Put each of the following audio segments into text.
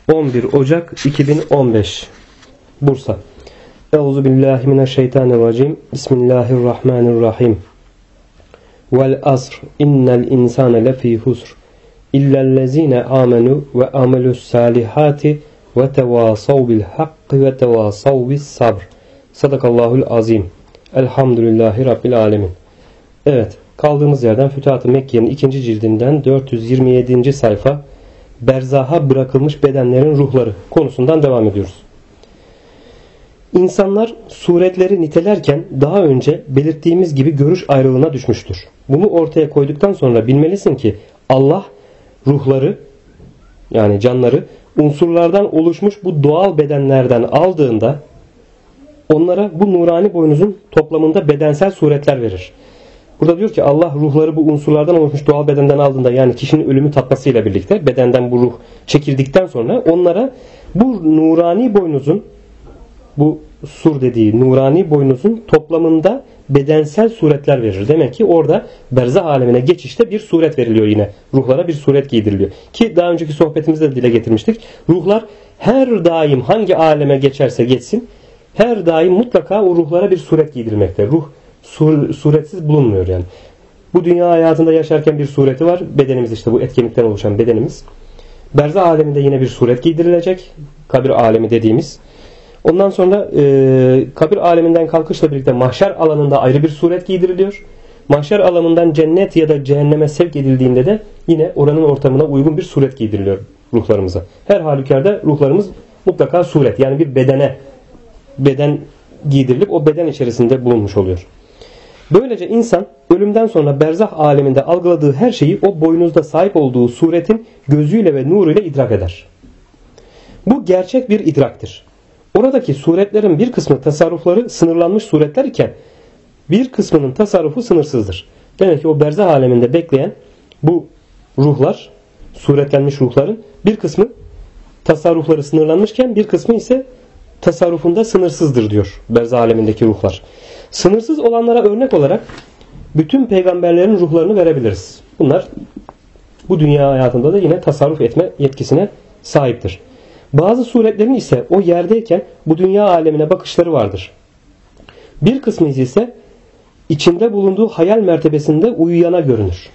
11 Ocak 2015 Bursa. Euzubillahimineşşeytanirracim. Bismillahirrahmanirrahim. Vel asr innel insane lefî husr illellezîne amenu ve amelus salihati ve tevâsav bil hakkı ve tevâsav bis sabr. Sadakallahul azim. Elhamdülillahi Rabbil alemin. Evet, kaldığımız yerden Fütuhat-ı Mekke'nin 2. cildinden 427. sayfa Berzaha bırakılmış bedenlerin ruhları konusundan devam ediyoruz. İnsanlar suretleri nitelerken daha önce belirttiğimiz gibi görüş ayrılığına düşmüştür. Bunu ortaya koyduktan sonra bilmelisin ki Allah ruhları, yani canları unsurlardan oluşmuş bu doğal bedenlerden aldığında onlara bu nurani boynuzun toplamında bedensel suretler verir. Burada diyor ki Allah ruhları bu unsurlardan oluşmuş doğal bedenden aldığında, yani kişinin ölümü tatmasıyla birlikte bedenden bu ruh çekildikten sonra onlara bu nurani boynuzun, bu sur dediği nurani boynuzun toplamında bedensel suretler verir. Demek ki orada berzah alemine geçişte bir suret veriliyor yine. Ruhlara bir suret giydiriliyor. Ki daha önceki sohbetimizde de dile getirmiştik. Ruhlar her daim hangi aleme geçerse geçsin, her daim mutlaka o ruhlara bir suret giydirilmekte. Ruh suretsiz bulunmuyor yani. Bu dünya hayatında yaşarken bir sureti var. Bedenimiz, işte bu et kemikten oluşan bedenimiz. Berzah aleminde yine bir suret giydirilecek. Kabir alemi dediğimiz. Ondan sonra kabir aleminden kalkışla birlikte mahşer alanında ayrı bir suret giydiriliyor. Mahşer alanından cennet ya da cehenneme sevk edildiğinde de yine oranın ortamına uygun bir suret giydiriliyor ruhlarımıza. Her halükarda ruhlarımız mutlaka suret, yani bir beden giydirilip o beden içerisinde bulunmuş oluyor. Böylece insan ölümden sonra berzah aleminde algıladığı her şeyi o boynuzda sahip olduğu suretin gözüyle ve nuruyla idrak eder. Bu gerçek bir idraktir. Oradaki suretlerin bir kısmı tasarrufları sınırlanmış suretler iken bir kısmının tasarrufu sınırsızdır. Demek ki o berzah aleminde bekleyen bu ruhlar, suretlenmiş ruhların bir kısmı tasarrufları sınırlanmışken bir kısmı ise tasarrufunda sınırsızdır diyor berzah alemindeki ruhlar. Sınırsız olanlara örnek olarak bütün peygamberlerin ruhlarını verebiliriz. Bunlar bu dünya hayatında da yine tasarruf etme yetkisine sahiptir. Bazı suretlerin ise o yerdeyken bu dünya alemine bakışları vardır. Bir kısmı ise içinde bulunduğu hayal mertebesinde uyuyana görünür.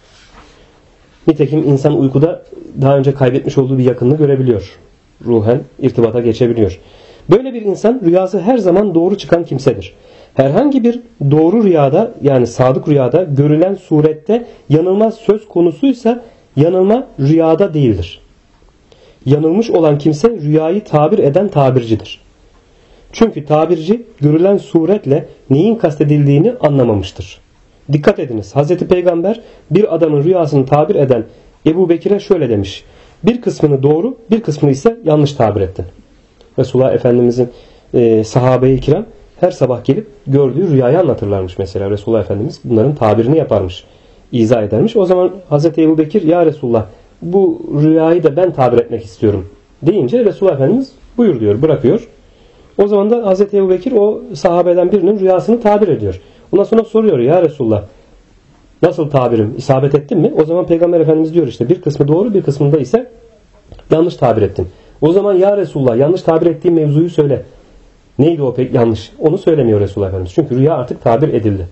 Nitekim insan uykuda daha önce kaybetmiş olduğu bir yakınını görebiliyor. Ruhen irtibata geçebiliyor. Böyle bir insan rüyası her zaman doğru çıkan kimsedir. Herhangi bir doğru rüyada, yani sadık rüyada görülen surette yanılma söz konusuysa yanılma rüyada değildir. Yanılmış olan kimse rüyayı tabir eden tabircidir. Çünkü tabirci görülen suretle neyin kastedildiğini anlamamıştır. Dikkat ediniz, Hazreti Peygamber bir adamın rüyasını tabir eden Ebu Bekir'e şöyle demiş: bir kısmını doğru, bir kısmını ise yanlış tabir ettin. Resulullah Efendimizin sahabe-i kiram her sabah gelip gördüğü rüyayı anlatırlarmış mesela. Resulullah Efendimiz bunların tabirini yaparmış, izah edermiş. O zaman Hazreti Ebu Bekir, ya Resulullah bu rüyayı da ben tabir etmek istiyorum deyince Resulullah Efendimiz buyur diyor, bırakıyor. O zaman da Hazreti Ebu Bekir o sahabeden birinin rüyasını tabir ediyor. Ondan sonra soruyor, ya Resulullah nasıl tabirim, isabet ettim mi? O zaman Peygamber Efendimiz diyor, işte bir kısmı doğru, bir kısmında ise yanlış tabir ettin. O zaman ya Resulullah yanlış tabir ettiğim mevzuyu söyle. Neydi o pek yanlış? Onu söylemiyor Resulullah Efendimiz. Çünkü rüya artık tabir edildi.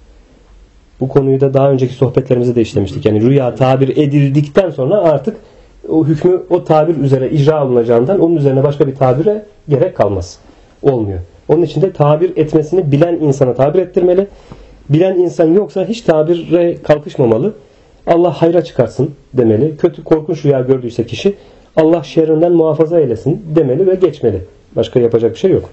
Bu konuyu da daha önceki sohbetlerimizde de işlemiştik. Yani rüya tabir edildikten sonra artık o hükmü o tabir üzere icra olunacağından onun üzerine başka bir tabire gerek kalmaz. Olmuyor. Onun için de tabir etmesini bilen insana tabir ettirmeli. Bilen insan yoksa hiç tabire kalkışmamalı. Allah hayra çıkarsın demeli. Kötü, korkunç rüya gördüyse kişi Allah şerrinden muhafaza eylesin demeli ve geçmeli. Başka yapacak bir şey yok.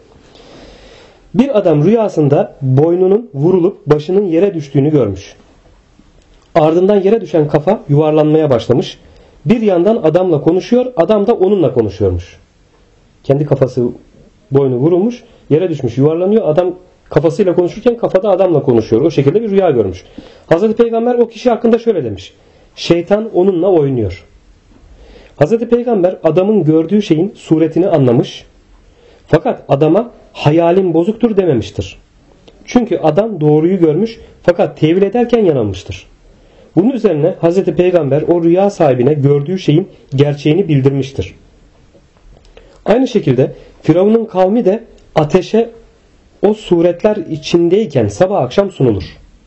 Bir adam rüyasında boynunun vurulup başının yere düştüğünü görmüş. Ardından yere düşen kafa yuvarlanmaya başlamış. Bir yandan adamla konuşuyor, adam da onunla konuşuyormuş. Kendi kafası, boynu vurulmuş, yere düşmüş, yuvarlanıyor. Adam kafasıyla konuşurken kafada adamla konuşuyor. O şekilde bir rüya görmüş. Hazreti Peygamber o kişi hakkında şöyle demiş: şeytan onunla oynuyor. Hazreti Peygamber adamın gördüğü şeyin suretini anlamış. Fakat adama hayalin bozuktur dememiştir. Çünkü adam doğruyu görmüş fakat tevil ederken yanılmıştır. Bunun üzerine Hazreti Peygamber o rüya sahibine gördüğü şeyin gerçeğini bildirmiştir. Aynı şekilde Firavun'un kavmi de ateşe o suretler içindeyken sabah akşam sunulur.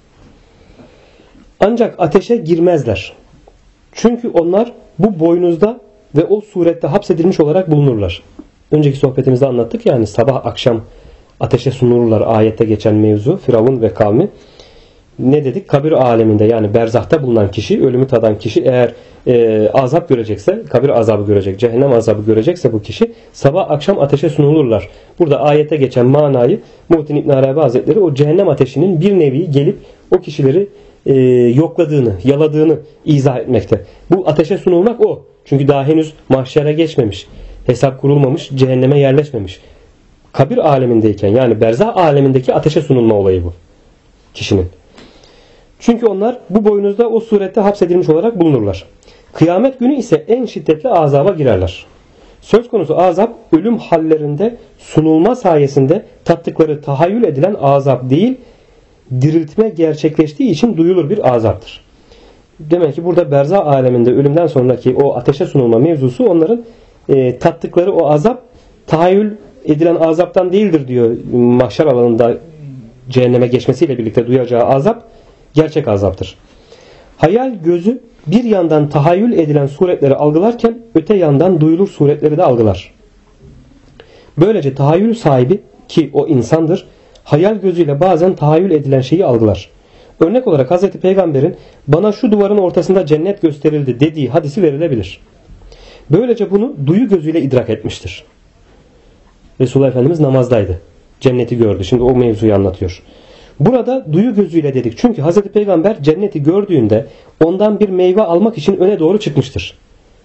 Ancak ateşe girmezler. Çünkü onlar bu boynuzda ve o surette hapsedilmiş olarak bulunurlar. Önceki sohbetimizde anlattık yani sabah akşam ateşe sunulurlar ayette geçen mevzu Firavun ve kavmi. Ne dedik? Kabir aleminde yani berzahta bulunan kişi, ölümü tadan kişi eğer azap görecekse, kabir azabı görecek, cehennem azabı görecekse bu kişi sabah akşam ateşe sunulurlar. Burada ayette geçen manayı Muhittin İbn Arabi Hazretleri o cehennem ateşinin bir nevi gelip o kişileri yokladığını, yaladığını izah etmekte. Bu ateşe sunulmak o. Çünkü daha henüz mahşere geçmemiş. Hesap kurulmamış, cehenneme yerleşmemiş. Kabir alemindeyken yani berzah alemindeki ateşe sunulma olayı bu kişinin. Çünkü onlar bu boynuzda o surette hapsedilmiş olarak bulunurlar. Kıyamet günü ise en şiddetli azaba girerler. Söz konusu azap ölüm hallerinde sunulma sayesinde tattıkları tahayyül edilen azap değil, diriltme gerçekleştiği için duyulur bir azaptır. Demek ki burada berzah aleminde ölümden sonraki o ateşe sunulma mevzusu onların tattıkları o azap tahayyül edilen azaptan değildir diyor. Mahşer alanında cehenneme geçmesiyle birlikte duyacağı azap gerçek azaptır. Hayal gözü bir yandan tahayyül edilen suretleri algılarken öte yandan duyulur suretleri de algılar. Böylece tahayyül sahibi ki o insandır, hayal gözüyle bazen tahayyül edilen şeyi algılar. Örnek olarak Hz. Peygamber'in bana şu duvarın ortasında cennet gösterildi dediği hadisi verilebilir. Böylece bunu duyu gözüyle idrak etmiştir. Resulullah Efendimiz namazdaydı. Cenneti gördü. Şimdi o mevzuyu anlatıyor. Burada duyu gözüyle dedik. Çünkü Hz. Peygamber cenneti gördüğünde ondan bir meyve almak için öne doğru çıkmıştır.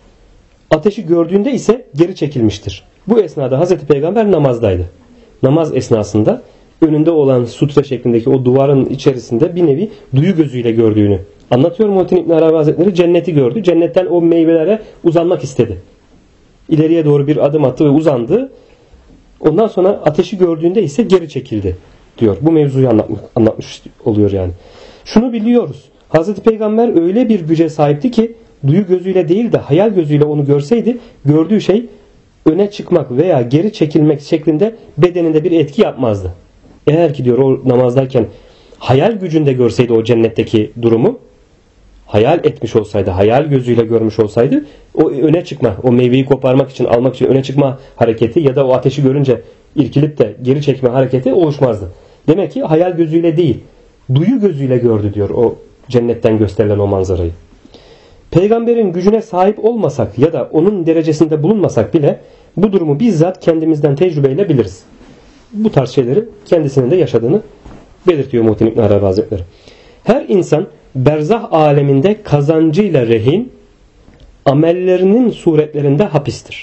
Ateşi gördüğünde ise geri çekilmiştir. Bu esnada Hz. Peygamber namazdaydı. Namaz esnasında önünde olan sutre şeklindeki o duvarın içerisinde bir nevi duyu gözüyle gördüğünü anlatıyor. Muhittin İbn Arabi Hazretleri cenneti gördü. Cennetten o meyvelere uzanmak istedi. İleriye doğru bir adım attı ve uzandı. Ondan sonra ateşi gördüğünde ise geri çekildi diyor. Bu mevzuyu anlatmış oluyor yani. Şunu biliyoruz. Hazreti Peygamber öyle bir güce sahipti ki duyu gözüyle değil de hayal gözüyle onu görseydi gördüğü şey öne çıkmak veya geri çekilmek şeklinde bedeninde bir etki yapmazdı. Eğer ki diyor o namazdayken hayal gücünde görseydi o cennetteki durumu, hayal etmiş olsaydı, hayal gözüyle görmüş olsaydı o öne çıkma, o meyveyi koparmak için, almak için öne çıkma hareketi ya da o ateşi görünce irkilip de geri çekme hareketi oluşmazdı. Demek ki hayal gözüyle değil, duyu gözüyle gördü diyor o cennetten gösterilen o manzarayı. Peygamberin gücüne sahip olmasak ya da onun derecesinde bulunmasak bile bu durumu bizzat kendimizden tecrübeyle biliriz. Bu tarz şeyleri kendisinin de yaşadığını belirtiyor Muhittin İbn Arabi Hazretleri. Her insan berzah aleminde kazancıyla rehin, amellerinin suretlerinde hapistir.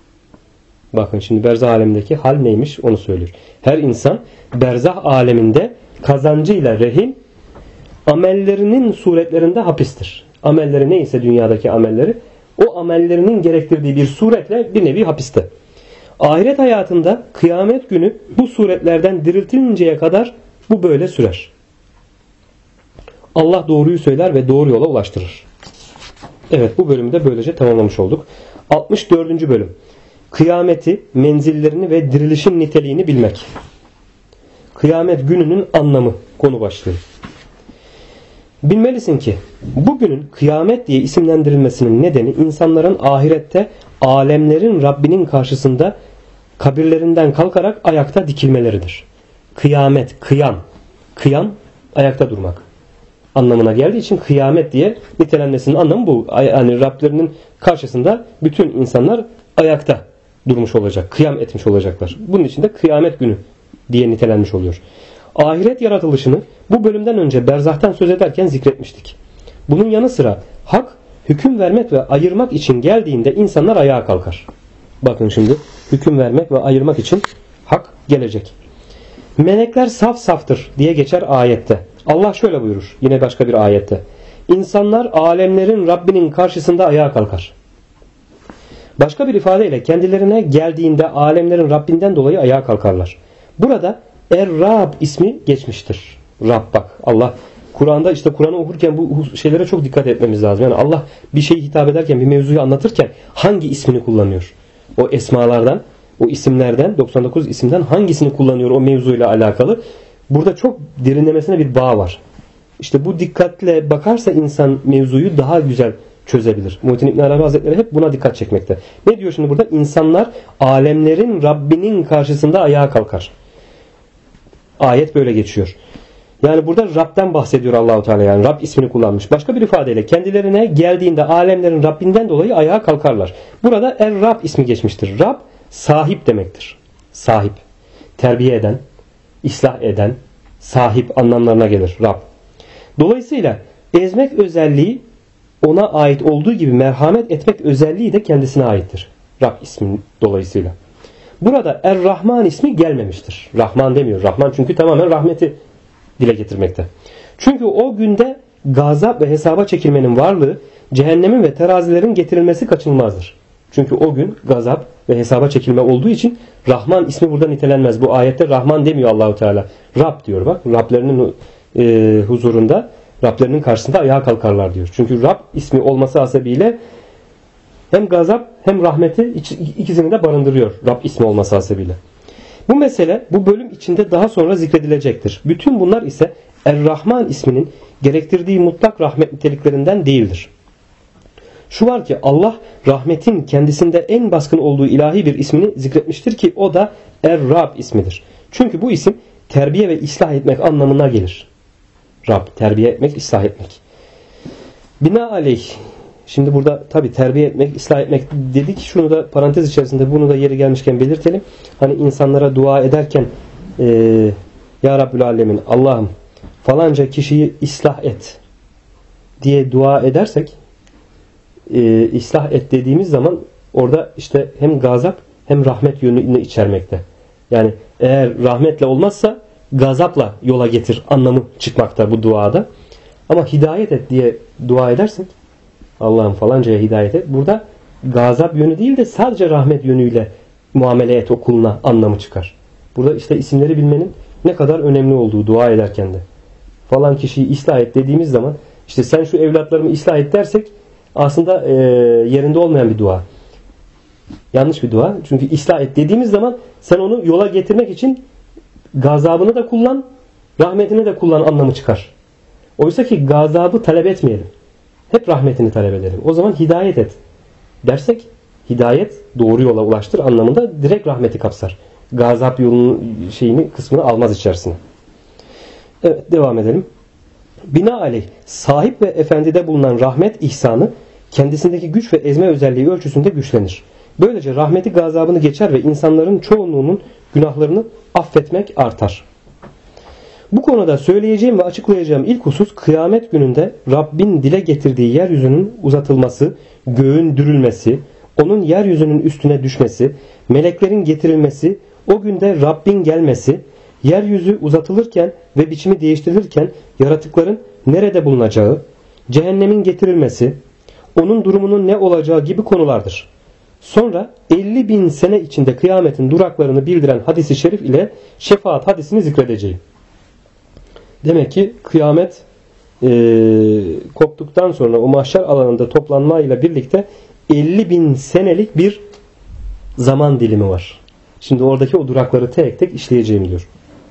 Bakın şimdi berzah alemindeki hal neymiş onu söylüyor. Her insan berzah aleminde kazancıyla rehin, amellerinin suretlerinde hapistir. Amelleri neyse dünyadaki amelleri, o amellerinin gerektirdiği bir suretle bir nevi hapiste. Ahiret hayatında kıyamet günü bu suretlerden diriltinceye kadar bu böyle sürer. Allah doğruyu söyler ve doğru yola ulaştırır. Evet, bu bölümü de böylece tamamlamış olduk. 64. bölüm. Kıyameti, menzillerini ve dirilişin niteliğini bilmek. Kıyamet gününün anlamı konu başlığı. Bilmelisin ki bugünün kıyamet diye isimlendirilmesinin nedeni insanların ahirette alemlerin Rabbinin karşısında kabirlerinden kalkarak ayakta dikilmeleridir. Kıyamet, kıyam. Kıyam, ayakta durmak anlamına geldiği için kıyamet diye nitelenmesinin anlamı bu. Yani Rablerinin karşısında bütün insanlar ayakta durmuş olacak. Kıyam etmiş olacaklar. Bunun için de kıyamet günü diye nitelenmiş oluyor. Ahiret yaratılışını bu bölümden önce berzahtan söz ederken zikretmiştik. Bunun yanı sıra hak hüküm vermek ve ayırmak için geldiğinde insanlar ayağa kalkar. Bakın şimdi hüküm vermek ve ayırmak için hak gelecek. Melekler saf saftır diye geçer ayette. Allah şöyle buyurur yine başka bir ayette. İnsanlar alemlerin Rabbinin karşısında ayağa kalkar. Başka bir ifadeyle kendilerine geldiğinde alemlerin Rabbinden dolayı ayağa kalkarlar. Burada Er-Rab ismi geçmiştir. Rab bak Allah Kur'an'da işte Kur'an'ı okurken bu şeylere çok dikkat etmemiz lazım. Yani Allah bir şeyi hitap ederken bir mevzuyu anlatırken hangi ismini kullanıyor? O esmalardan O isimlerden, 99 isimden hangisini kullanıyor o mevzuyla alakalı? Burada çok derinlemesine bir bağ var. İşte bu dikkatle bakarsa insan mevzuyu daha güzel çözebilir. Muhittin İbn Arabi Hazretleri hep buna dikkat çekmekte. Ne diyor şimdi burada? İnsanlar alemlerin Rabbinin karşısında ayağa kalkar. Ayet böyle geçiyor. Yani burada Rab'den bahsediyor Allahu Teala, yani Rab ismini kullanmış. Başka bir ifadeyle kendilerine geldiğinde alemlerin Rabbinden dolayı ayağa kalkarlar. Burada Er-Rab ismi geçmiştir. Rab sahip demektir. Sahip. Terbiye eden, ıslah eden, sahip anlamlarına gelir Rab. Dolayısıyla ezmek özelliği ona ait olduğu gibi merhamet etmek özelliği de kendisine aittir. Rab ismin dolayısıyla. Burada Er-Rahman ismi gelmemiştir. Rahman demiyor. Rahman çünkü tamamen rahmeti dile getirmekte. Çünkü o günde gazap ve hesaba çekilmenin varlığı, cehennemin ve terazilerin getirilmesi kaçınılmazdır. Çünkü o gün gazap ve hesaba çekilme olduğu için Rahman ismi burada nitelenmez. Bu ayette Rahman demiyor Allahu Teala. Rab diyor bak. Rablerinin huzurunda, Rablerinin karşısında ayağa kalkarlar diyor. Çünkü Rab ismi olması hasebiyle hem gazap hem rahmeti ikisini de barındırıyor. Rab ismi olması hasebiyle. Bu mesele bu bölüm içinde daha sonra zikredilecektir. Bütün bunlar ise Er-Rahman isminin gerektirdiği mutlak rahmet niteliklerinden değildir. Şu var ki Allah rahmetin kendisinde en baskın olduğu ilahi bir ismini zikretmiştir ki o da Er-Rab ismidir. Çünkü bu isim terbiye ve ıslah etmek anlamına gelir. Rab, terbiye etmek, ıslah etmek. Binaenaleyh, şimdi burada tabi terbiye etmek, ıslah etmek dedik. Şunu da parantez içerisinde, bunu da yeri gelmişken belirtelim. Hani insanlara dua ederken Ya Rabbül Alemin, Allah'ım falanca kişiyi ıslah et diye dua edersek, ıslah et dediğimiz zaman orada işte hem gazap hem rahmet yönünü içermekte. Yani eğer rahmetle olmazsa gazapla yola getir anlamı çıkmakta bu duada. Ama hidayet et diye dua edersek, Allah'ım falancaya hidayet et, burada gazap yönü değil de sadece rahmet yönüyle muamele et o kuluna anlamı çıkar. Burada işte isimleri bilmenin ne kadar önemli olduğu dua ederken de. Falan kişiyi ıslah et dediğimiz zaman, işte sen şu evlatlarımı ıslah et dersek aslında yerinde olmayan bir dua. Yanlış bir dua. Çünkü ıslah et dediğimiz zaman sen onu yola getirmek için gazabını da kullan, rahmetini de kullan anlamı çıkar. Oysa ki gazabı talep etmeyelim. Hep rahmetini talep edelim. O zaman hidayet et dersek, hidayet doğru yola ulaştır anlamında direkt rahmeti kapsar. Gazap yolunun kısmını almaz içerisine. Evet, devam edelim. Binaenaleyh sahip ve efendide bulunan rahmet ihsanı kendisindeki güç ve ezme özelliği ölçüsünde güçlenir. Böylece rahmeti gazabını geçer ve insanların çoğunluğunun günahlarını affetmek artar. Bu konuda söyleyeceğim ve açıklayacağım ilk husus, kıyamet gününde Rabbin dile getirdiği yeryüzünün uzatılması, göğün dürülmesi, onun yeryüzünün üstüne düşmesi, meleklerin getirilmesi, o günde Rabbin gelmesi, yeryüzü uzatılırken ve biçimi değiştirilirken yaratıkların nerede bulunacağı, cehennemin getirilmesi, onun durumunun ne olacağı gibi konulardır. Sonra 50.000 sene içinde kıyametin duraklarını bildiren hadis-i şerif ile şefaat hadisini zikredeceğim. Demek ki kıyamet koptuktan sonra o mahşer alanında toplanmayla birlikte 50.000 senelik bir zaman dilimi var. Şimdi oradaki o durakları tek tek işleyeceğim diyor.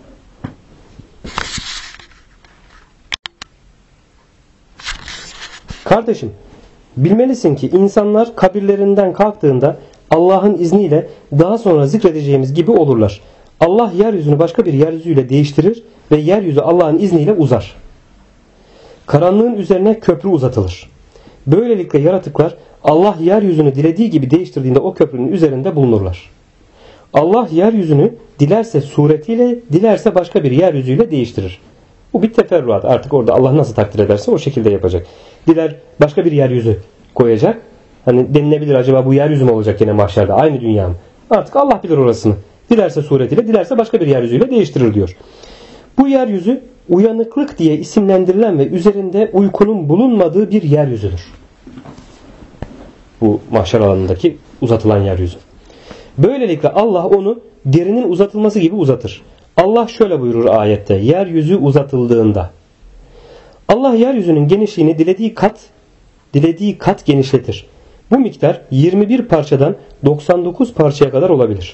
Kardeşim, bilmelisin ki insanlar kabirlerinden kalktığında Allah'ın izniyle daha sonra zikredeceğimiz gibi olurlar. Allah yeryüzünü başka bir yeryüzüyle değiştirir ve yeryüzü Allah'ın izniyle uzar. Karanlığın üzerine köprü uzatılır. Böylelikle yaratıklar Allah yeryüzünü dilediği gibi değiştirdiğinde o köprünün üzerinde bulunurlar. Allah yeryüzünü dilerse suretiyle, dilerse başka bir yeryüzüyle değiştirir. Bu bir teferruat. Artık orada Allah nasıl takdir ederse o şekilde yapacak. Diler başka bir yeryüzü koyacak. Hani denilebilir, acaba bu yeryüzü mü olacak yine mahşerde? Aynı dünya mı? Artık Allah bilir orasını. Dilerse suretiyle, dilerse başka bir yeryüzüyle değiştirir diyor. Bu yeryüzü uyanıklık diye isimlendirilen ve üzerinde uykunun bulunmadığı bir yeryüzüdür. Bu mahşer alanındaki uzatılan yeryüzü. Böylelikle Allah onu derinin uzatılması gibi uzatır. Allah şöyle buyurur ayette: yeryüzü uzatıldığında. Allah yeryüzünün genişliğini dilediği kat genişletir. Bu miktar 21 parçadan 99 parçaya kadar olabilir.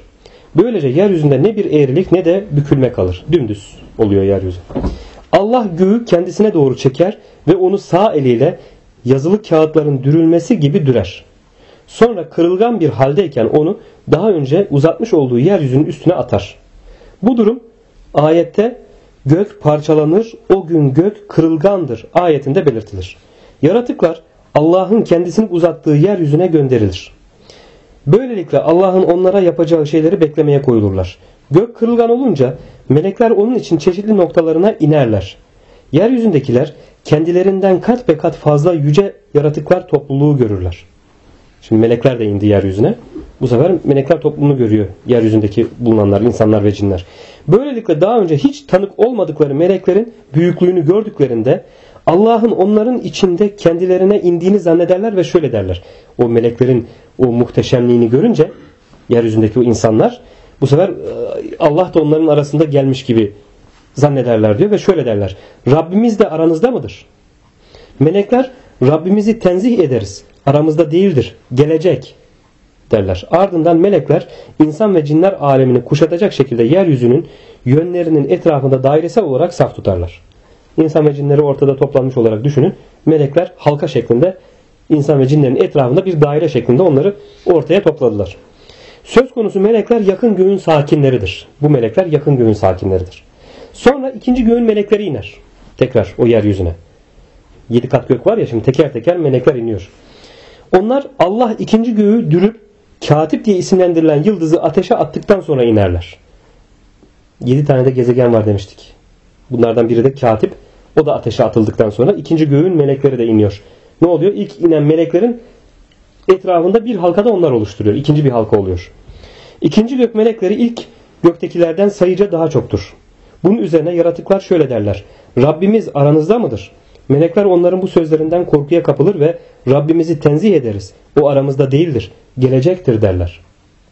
Böylece yeryüzünde ne bir eğrilik ne de bükülme kalır. Dümdüz oluyor yeryüzü. Allah göğü kendisine doğru çeker ve onu sağ eliyle yazılı kağıtların dürülmesi gibi dürer. Sonra kırılgan bir haldeyken onu daha önce uzatmış olduğu yeryüzünün üstüne atar. Bu durum ayette gök parçalanır, o gün gök kırılgandır ayetinde belirtilir. Yaratıklar Allah'ın kendisini uzattığı yeryüzüne gönderilir. Böylelikle Allah'ın onlara yapacağı şeyleri beklemeye koyulurlar. Gök kırılgan olunca melekler onun için çeşitli noktalarına inerler. Yeryüzündekiler kendilerinden kat be kat fazla yüce yaratıklar topluluğu görürler. Şimdi melekler de indi yeryüzüne. Bu sefer melekler topluluğunu görüyor yeryüzündeki bulunanlar, insanlar ve cinler. Böylelikle daha önce hiç tanık olmadıkları meleklerin büyüklüğünü gördüklerinde Allah'ın onların içinde kendilerine indiğini zannederler ve şöyle derler. O meleklerin o muhteşemliğini görünce yeryüzündeki o insanlar bu sefer Allah da onların arasında gelmiş gibi zannederler diyor ve şöyle derler. Rabbimiz de aranızda mıdır? Melekler Rabbimizi tenzih ederiz. Aramızda değildir. Gelecek derler. Ardından melekler insan ve cinler alemini kuşatacak şekilde yeryüzünün yönlerinin etrafında dairesel olarak saf tutarlar. İnsan ve cinleri ortada toplanmış olarak düşünün. Melekler halka şeklinde insan ve cinlerin etrafında bir daire şeklinde onları ortaya topladılar. Söz konusu melekler yakın göğün sakinleridir. Bu melekler yakın göğün sakinleridir. Sonra ikinci göğün melekleri iner. Tekrar o yeryüzüne. 7 kat gök var ya, şimdi teker teker melekler iniyor. Onlar Allah ikinci göğü dürüp katip diye isimlendirilen yıldızı ateşe attıktan sonra inerler. 7 tane de gezegen var demiştik. Bunlardan biri de katip. O da ateşe atıldıktan sonra ikinci göğün melekleri de iniyor. Ne oluyor? İlk inen meleklerin etrafında bir halkada onlar oluşturuyor. İkinci bir halka oluyor. İkinci gök melekleri ilk göktekilerden sayıca daha çoktur. Bunun üzerine yaratıklar şöyle derler. Rabbimiz aranızda mıdır? Melekler onların bu sözlerinden korkuya kapılır ve Rabbimizi tenzih ederiz. O aramızda değildir. Gelecektir derler.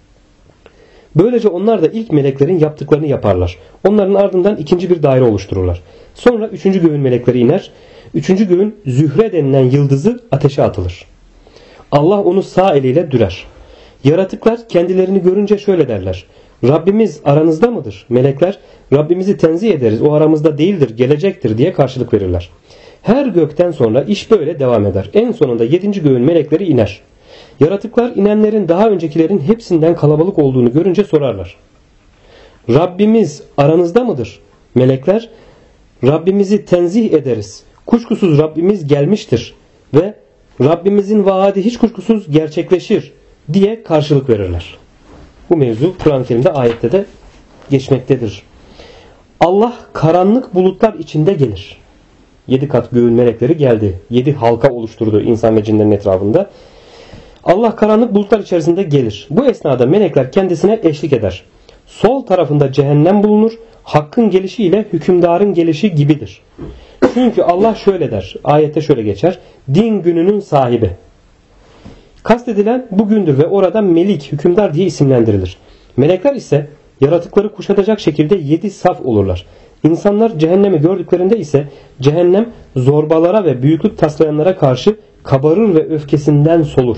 Böylece onlar da ilk meleklerin yaptıklarını yaparlar. Onların ardından ikinci bir daire oluştururlar. Sonra üçüncü göğün melekleri iner. Üçüncü göğün Zühre denilen yıldızı ateşe atılır. Allah onu sağ eliyle dürer. Yaratıklar kendilerini görünce şöyle derler. Rabbimiz aranızda mıdır? Melekler Rabbimizi tenzih ederiz. O aramızda değildir, gelecektir diye karşılık verirler. Her gökten sonra iş böyle devam eder. En sonunda 7. göğün melekleri iner. Yaratıklar inenlerin daha öncekilerin hepsinden kalabalık olduğunu görünce sorarlar. Rabbimiz aranızda mıdır? Melekler Rabbimizi tenzih ederiz. Kuşkusuz Rabbimiz gelmiştir ve Rabbimizin vaadi hiç kuşkusuz gerçekleşir diye karşılık verirler. Bu mevzu Kur'an-ı Kerim'de ayette de geçmektedir. Allah karanlık bulutlar içinde gelir. 7 kat göğün melekleri geldi. 7 halka oluşturdu insan ve cinlerin etrafında. Allah karanlık bulutlar içerisinde gelir. Bu esnada melekler kendisine eşlik eder. Sol tarafında cehennem bulunur. Hakkın gelişiyle hükümdarın gelişi gibidir. Çünkü Allah şöyle der. Ayette şöyle geçer. Din gününün sahibi. Kastedilen bugündür ve orada melik, hükümdar diye isimlendirilir. Melekler ise yaratıkları kuşatacak şekilde 7 saf olurlar. İnsanlar cehennemi gördüklerinde ise cehennem zorbalara ve büyüklük taslayanlara karşı kabarır ve öfkesinden solur.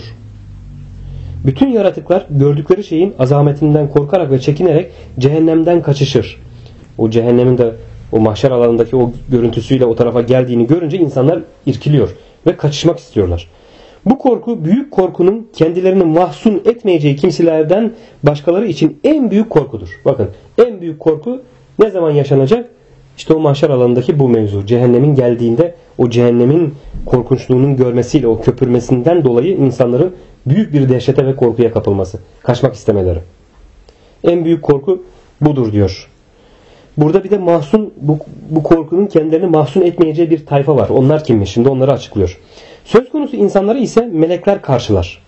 Bütün yaratıklar gördükleri şeyin azametinden korkarak ve çekinerek cehennemden kaçışır. O cehennemin de o mahşer alanındaki o görüntüsüyle o tarafa geldiğini görünce insanlar irkiliyor ve kaçışmak istiyorlar. Bu korku büyük korkunun kendilerini mahzun etmeyeceği kimselerden başkaları için en büyük korkudur. Bakın, en büyük korku ne zaman yaşanacak? İşte o mahşer alanındaki bu mevzu. Cehennemin geldiğinde o cehennemin korkunçluğunun görmesiyle, o köpürmesinden dolayı insanların büyük bir dehşete ve korkuya kapılması. Kaçmak istemeleri. En büyük korku budur diyor. Burada bir de mahzun, bu korkunun kendilerini mahzun etmeyeceği bir tayfa var. Onlar kimmiş? Şimdi onları açıklıyor. Söz konusu insanları ise melekler karşılar.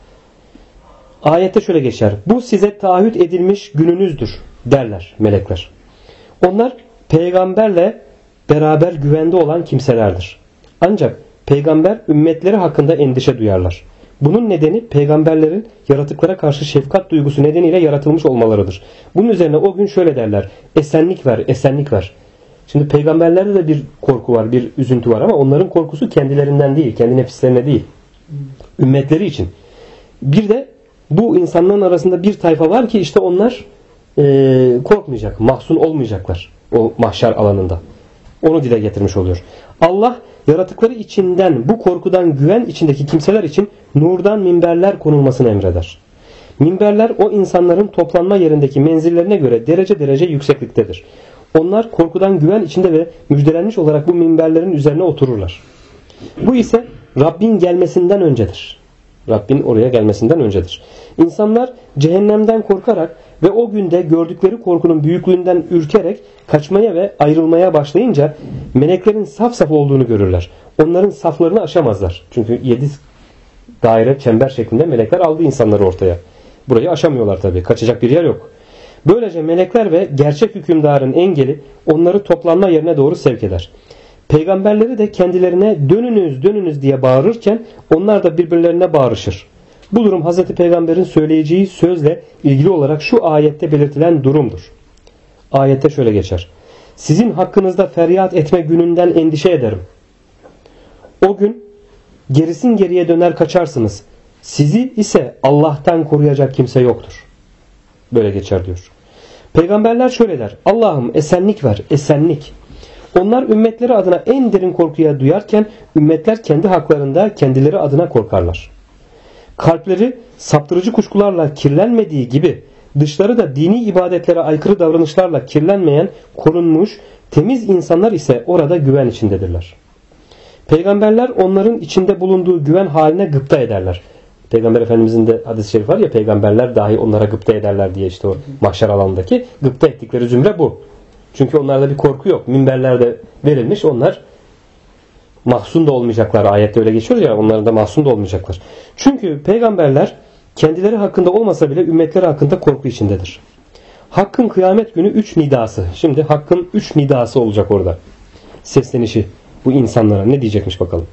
Ayette şöyle geçer. Bu size taahhüt edilmiş gününüzdür derler melekler. Onlar peygamberle beraber güvende olan kimselerdir. Ancak peygamber ümmetleri hakkında endişe duyarlar. Bunun nedeni peygamberlerin yaratıklara karşı şefkat duygusu nedeniyle yaratılmış olmalarıdır. Bunun üzerine o gün şöyle derler. Esenlik ver, esenlik ver. Şimdi peygamberlerde de bir korku var, bir üzüntü var ama onların korkusu kendilerinden değil, kendi nefislerine değil. Ümmetleri için. Bir de bu insanların arasında bir tayfa var ki işte onlar korkmayacak, mahzun olmayacaklar o mahşer alanında. Onu dile getirmiş oluyor. Allah yaratıkları içinden bu korkudan güven içindeki kimseler için nurdan minberler konulmasını emreder. Minberler o insanların toplanma yerindeki menzillerine göre derece derece yüksekliktedir. Onlar korkudan güven içinde ve müjdelenmiş olarak bu minberlerin üzerine otururlar. Bu ise Rabbin gelmesinden öncedir. Rabbin oraya gelmesinden öncedir. İnsanlar cehennemden korkarak ve o günde gördükleri korkunun büyüklüğünden ürkerek kaçmaya ve ayrılmaya başlayınca meleklerin saf saf olduğunu görürler. Onların saflarını aşamazlar. Çünkü 7 daire çember şeklinde melekler aldı insanları ortaya. Burayı aşamıyorlar tabii. Kaçacak bir yer yok. Böylece melekler ve gerçek hükümdarın engeli onları toplanma yerine doğru sevk eder. Peygamberleri de kendilerine dönünüz dönünüz diye bağırırken onlar da birbirlerine bağırışır. Bu durum Hz. Peygamber'in söyleyeceği sözle ilgili olarak şu ayette belirtilen durumdur. Ayette şöyle geçer. Sizin hakkınızda feryat etme gününden endişe ederim. O gün gerisin geriye döner kaçarsınız. Sizi ise Allah'tan koruyacak kimse yoktur. Böyle geçer diyor. Peygamberler şöyle der. Allah'ım esenlik ver, esenlik. Onlar ümmetleri adına en derin korkuya duyarken ümmetler kendi haklarında kendileri adına korkarlar. Kalpleri saptırıcı kuşkularla kirlenmediği gibi dışları da dini ibadetlere aykırı davranışlarla kirlenmeyen, korunmuş, temiz insanlar ise orada güven içindedirler. Peygamberler onların içinde bulunduğu güven haline gıpta ederler. Peygamber Efendimizin de hadis-i şerif var ya, peygamberler dahi onlara gıpta ederler diye, işte o mahşer alanındaki gıpta ettikleri cümle bu. Çünkü onlarda bir korku yok. Minberlerde verilmiş, onlar mahzun da olmayacaklar. Ayette öyle geçiyor ya, onların da mahzun da olmayacaklar. Çünkü peygamberler kendileri hakkında olmasa bile ümmetleri hakkında korku içindedir. Hakkın kıyamet günü 3 nidası. Şimdi Hakk'ın 3 nidası olacak orada. Seslenişi bu insanlara ne diyecekmiş bakalım.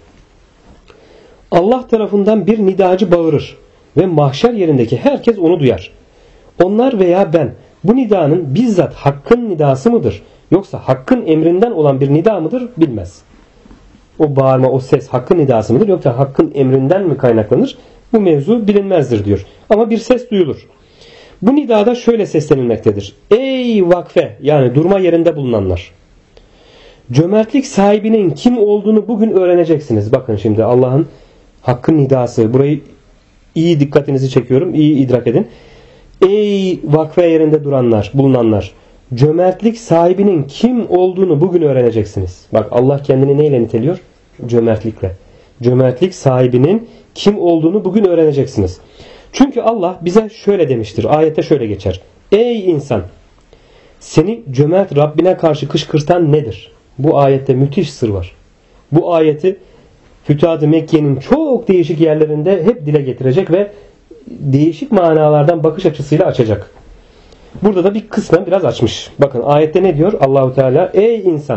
Allah tarafından bir nidacı bağırır ve mahşer yerindeki herkes onu duyar. Onlar veya ben bu nidanın bizzat Hakk'ın nidası mıdır yoksa Hakk'ın emrinden olan bir nida mıdır bilmez. O bağırma, o ses Hakk'ın nidası mıdır yoksa Hakk'ın emrinden mi kaynaklanır? Bu mevzu bilinmezdir diyor. Ama bir ses duyulur. Bu nidada şöyle seslenilmektedir. Ey vakfe, yani durma yerinde bulunanlar. Cömertlik sahibinin kim olduğunu bugün öğreneceksiniz. Bakın şimdi Allah'ın Hakk'ın nidası. Burayı iyi dikkatinizi çekiyorum. İyi idrak edin. Ey vakfe yerinde duranlar, bulunanlar. Cömertlik sahibinin kim olduğunu bugün öğreneceksiniz. Bak Allah kendini neyle niteliyor? Cömertlikle. Cömertlik sahibinin kim olduğunu bugün öğreneceksiniz. Çünkü Allah bize şöyle demiştir. Ayette şöyle geçer. Ey insan! Seni cömert Rabbine karşı kışkırtan nedir? Bu ayette müthiş sır var. Bu ayeti Fütuhat-ı Mekke'nin çok değişik yerlerinde hep dile getirecek ve değişik manalardan bakış açısıyla açacak. Burada da bir kısmen biraz açmış. Bakın ayette ne diyor? Allahu Teala ey insan!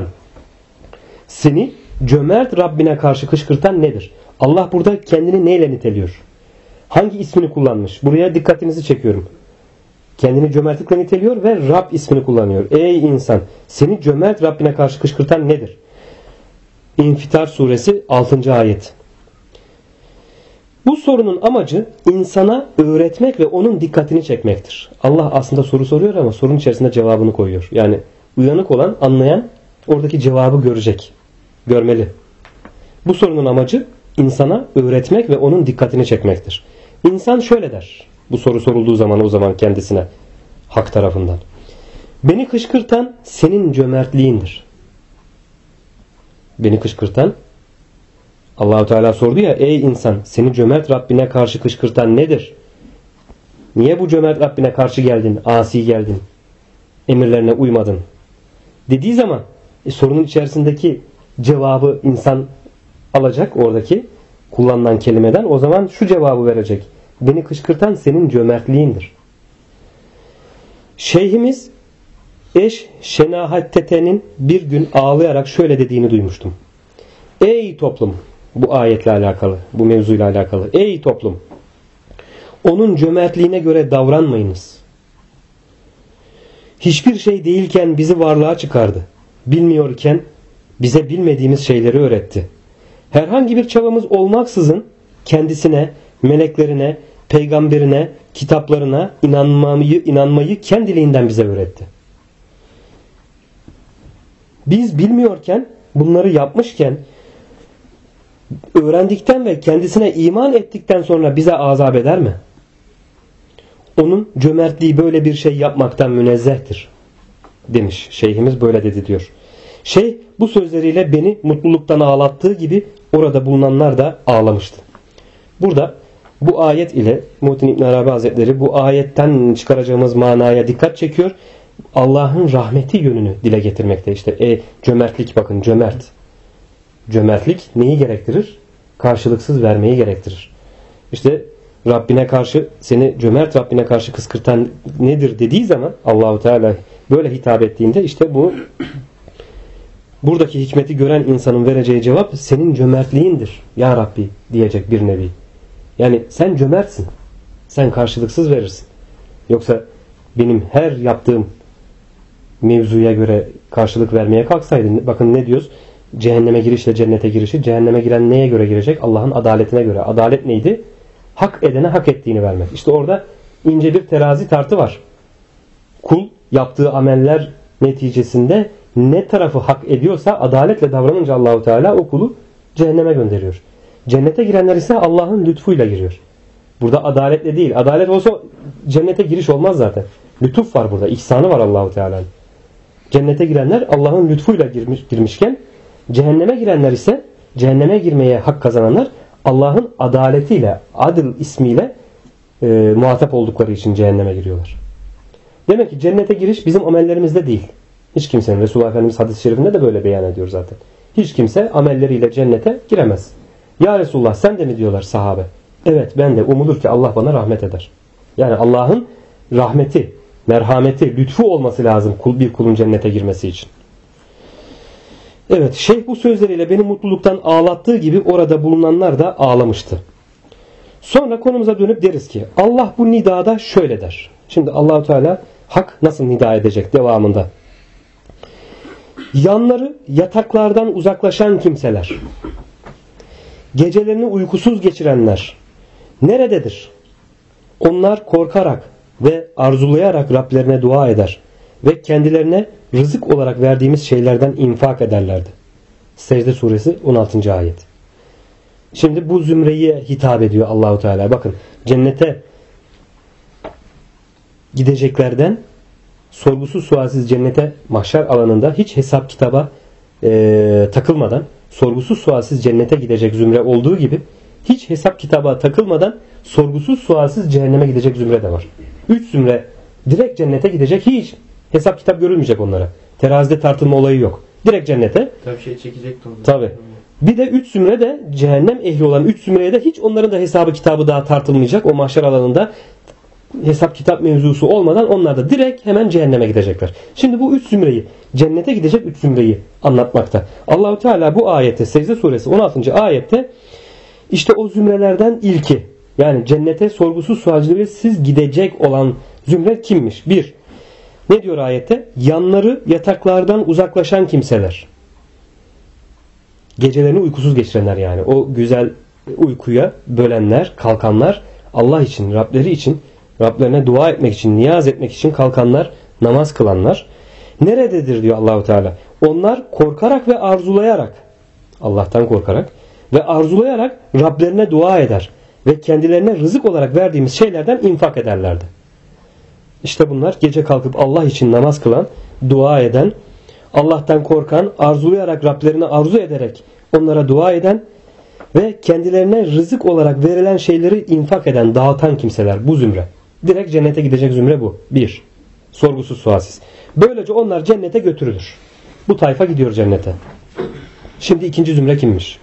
Seni cömert Rabbine karşı kışkırtan nedir? Allah burada kendini neyle niteliyor? Hangi ismini kullanmış? Buraya dikkatinizi çekiyorum. Kendini cömertlikle niteliyor ve Rab ismini kullanıyor. Ey insan! Seni cömert Rabbine karşı kışkırtan nedir? İnfitar suresi 6. ayet. Bu sorunun amacı insana öğretmek ve onun dikkatini çekmektir. Allah aslında soru soruyor ama sorunun içerisinde cevabını koyuyor. Yani uyanık olan, anlayan oradaki cevabı görecek. Görmeli. Bu sorunun amacı insana öğretmek ve onun dikkatini çekmektir. İnsan şöyle der. Bu soru sorulduğu zaman o zaman kendisine Hak tarafından. Beni kışkırtan senin cömertliğindir. Beni kışkırtan, Allah-u Teala sordu ya, ey insan seni cömert Rabbine karşı kışkırtan nedir? Niye bu cömert Rabbine karşı geldin, asi geldin, emirlerine uymadın? Dediği zaman sorunun içerisindeki cevabı insan alacak, oradaki kullanılan kelimeden, o zaman şu cevabı verecek. Beni kışkırtan senin cömertliğindir. Şeyhimiz Şenahattete'nin bir gün ağlayarak şöyle dediğini duymuştum. Ey toplum! Bu ayetle alakalı, bu mevzuyla alakalı. Ey toplum! Onun cömertliğine göre davranmayınız. Hiçbir şey değilken bizi varlığa çıkardı. Bilmiyorken bize bilmediğimiz şeyleri öğretti. Herhangi bir çabamız olmaksızın kendisine, meleklerine, peygamberine, kitaplarına inanmayı kendiliğinden bize öğretti. Biz bilmiyorken, bunları yapmışken, öğrendikten ve kendisine iman ettikten sonra bize azap eder mi? Onun cömertliği böyle bir şey yapmaktan münezzehtir demiş. Şeyhimiz böyle dedi diyor. Şeyh bu sözleriyle beni mutluluktan ağlattığı gibi orada bulunanlar da ağlamıştı. Burada bu ayet ile Muhittin İbn Arabi Hazretleri bu ayetten çıkaracağımız manaya dikkat çekiyor. Allah'ın rahmeti yönünü dile getirmekte. İşte cömertlik, bakın cömert. Cömertlik neyi gerektirir? Karşılıksız vermeyi gerektirir. İşte Rabbine karşı, seni cömert Rabbine karşı kıskırtan nedir dediği zaman Allahu Teala böyle hitap ettiğinde işte bu buradaki hikmeti gören insanın vereceği cevap senin cömertliğindir ya Rabbi diyecek bir nevi. Yani sen cömertsin. Sen karşılıksız verirsin. Yoksa benim her yaptığım mevzuya göre karşılık vermeye kalksaydın, bakın ne diyoruz? Cehenneme girişle cennete girişi. Cehenneme giren neye göre girecek? Allah'ın adaletine göre. Adalet neydi? Hak edene hak ettiğini vermek. İşte orada ince bir terazi tartı var. Kul yaptığı ameller neticesinde ne tarafı hak ediyorsa adaletle davranınca Allahu Teala o kulu cehenneme gönderiyor. Cennete girenler ise Allah'ın lütfuyla giriyor. Burada adaletle değil. Adalet olsa cennete giriş olmaz zaten. Lütuf var burada. İhsanı var Allahu Teala'nın. Cennete girenler Allah'ın lütfuyla girmişken cehenneme girenler ise cehenneme girmeye hak kazananlar Allah'ın adaletiyle, adil ismiyle muhatap oldukları için cehenneme giriyorlar. Demek ki cennete giriş bizim amellerimizde değil. Hiç kimsenin, Resulullah Efendimiz hadis-i şerifinde de böyle beyan ediyor zaten. Hiç kimse amelleriyle cennete giremez. Ya Resulullah sen de mi diyorlar sahabe? Evet ben de, umulur ki Allah bana rahmet eder. Yani Allah'ın rahmeti, merhameti, lütfu olması lazım bir kulun cennete girmesi için. Evet, şeyh bu sözleriyle beni mutluluktan ağlattığı gibi orada bulunanlar da ağlamıştı. Sonra konumuza dönüp deriz ki Allah bu nidada şöyle der. Şimdi Allahu Teala hak nasıl nida edecek devamında? Yanları yataklardan uzaklaşan kimseler, gecelerini uykusuz geçirenler nerededir? Onlar korkarak ve arzulayarak Rablerine dua eder ve kendilerine rızık olarak verdiğimiz şeylerden infak ederlerdi. Secde suresi 16. ayet. Şimdi bu zümreye hitap ediyor Allahu Teala. Bakın cennete gideceklerden sorgusuz sualsiz cennete mahşer alanında hiç hesap kitaba takılmadan sorgusuz sualsiz cennete gidecek zümre olduğu gibi hiç hesap kitaba takılmadan sorgusuz sualsiz cehenneme gidecek zümre de var. 3 zümre direkt cennete gidecek, hiç hesap kitap görülmeyecek onlara. Terazide tartılma olayı yok. Direkt cennete. Tabii şey çekecekti onu. Tabii. Bir de 3 zümre de cehennem ehli olan 3 zümreye de hiç onların da hesabı kitabı daha tartılmayacak. O mahşer alanında hesap kitap mevzusu olmadan onlar da direkt hemen cehenneme gidecekler. Şimdi bu 3 zümreyi, cennete gidecek 3 zümreyi anlatmakta. Allahu Teala bu ayette, Secde suresi 16. ayette işte o zümrelerden ilki, yani cennete sorgusuz sualsiz gidecek olan zümre kimmiş? 1. Ne diyor ayette? Yanları yataklardan uzaklaşan kimseler. Gecelerini uykusuz geçirenler yani. O güzel uykuya bölenler, kalkanlar, Allah için, Rableri için, Rablerine dua etmek için, niyaz etmek için kalkanlar, namaz kılanlar. Nerededir diyor Allahu Teala? Onlar korkarak ve arzulayarak, Allah'tan korkarak ve arzulayarak Rablerine dua eder ve kendilerine rızık olarak verdiğimiz şeylerden infak ederlerdi. İşte bunlar gece kalkıp Allah için namaz kılan, dua eden, Allah'tan korkan, arzulayarak Rablerine arzu ederek onlara dua eden ve kendilerine rızık olarak verilen şeyleri infak eden, dağıtan kimseler, bu zümre. Direkt cennete gidecek zümre bu. 1. Sorgusuz sualsiz. Böylece onlar cennete götürülür. Bu tayfa gidiyor cennete. Şimdi ikinci zümre kimmiş?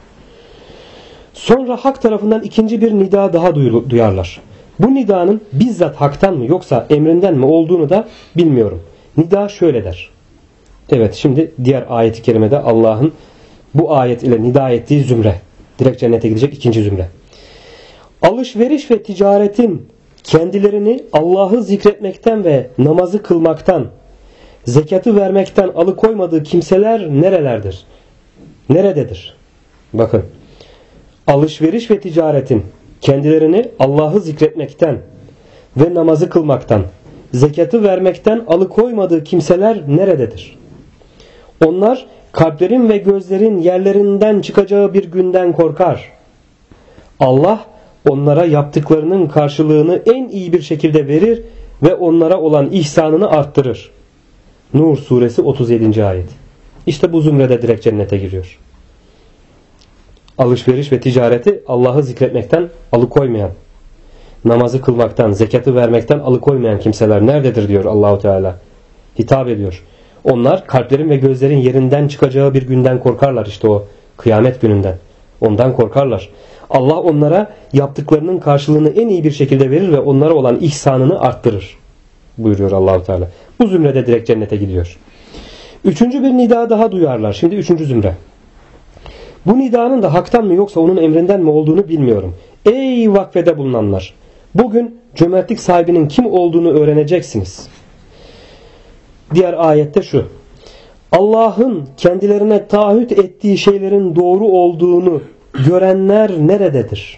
Sonra hak tarafından ikinci bir nida daha duyarlar. Bu nidanın bizzat haktan mı yoksa emrinden mi olduğunu da bilmiyorum. Nida şöyle der. Evet, şimdi diğer ayet-i kerimede Allah'ın bu ayet ile nida ettiği zümre. Direkt cennete gidecek ikinci zümre. Alışveriş ve ticaretin kendilerini Allah'ı zikretmekten ve namazı kılmaktan, zekatı vermekten alıkoymadığı kimseler nerelerdir? Nerededir? Bakın. Alışveriş ve ticaretin kendilerini Allah'ı zikretmekten ve namazı kılmaktan, zekatı vermekten alıkoymadığı kimseler nerededir? Onlar kalplerin ve gözlerin yerlerinden çıkacağı bir günden korkar. Allah onlara yaptıklarının karşılığını en iyi bir şekilde verir ve onlara olan ihsanını arttırır. Nur suresi 37. ayet. İşte bu zümrede direkt cennete giriyor. Alışveriş ve ticareti Allah'ı zikretmekten alıkoymayan, namazı kılmaktan, zekatı vermekten alıkoymayan kimseler nerededir diyor Allahu Teala. Hitap ediyor. Onlar kalplerin ve gözlerin yerinden çıkacağı bir günden korkarlar, işte o kıyamet gününden. Ondan korkarlar. Allah onlara yaptıklarının karşılığını en iyi bir şekilde verir ve onlara olan ihsanını arttırır buyuruyor Allahu Teala. Bu zümrede direkt cennete gidiyor. Üçüncü bir nida daha duyarlar. Şimdi üçüncü zümre. Bu nidanın da haktan mı yoksa onun emrinden mi olduğunu bilmiyorum. Ey vakfede bulunanlar! Bugün cömertlik sahibinin kim olduğunu öğreneceksiniz. Diğer ayette şu. Allah'ın kendilerine taahhüt ettiği şeylerin doğru olduğunu görenler nerededir?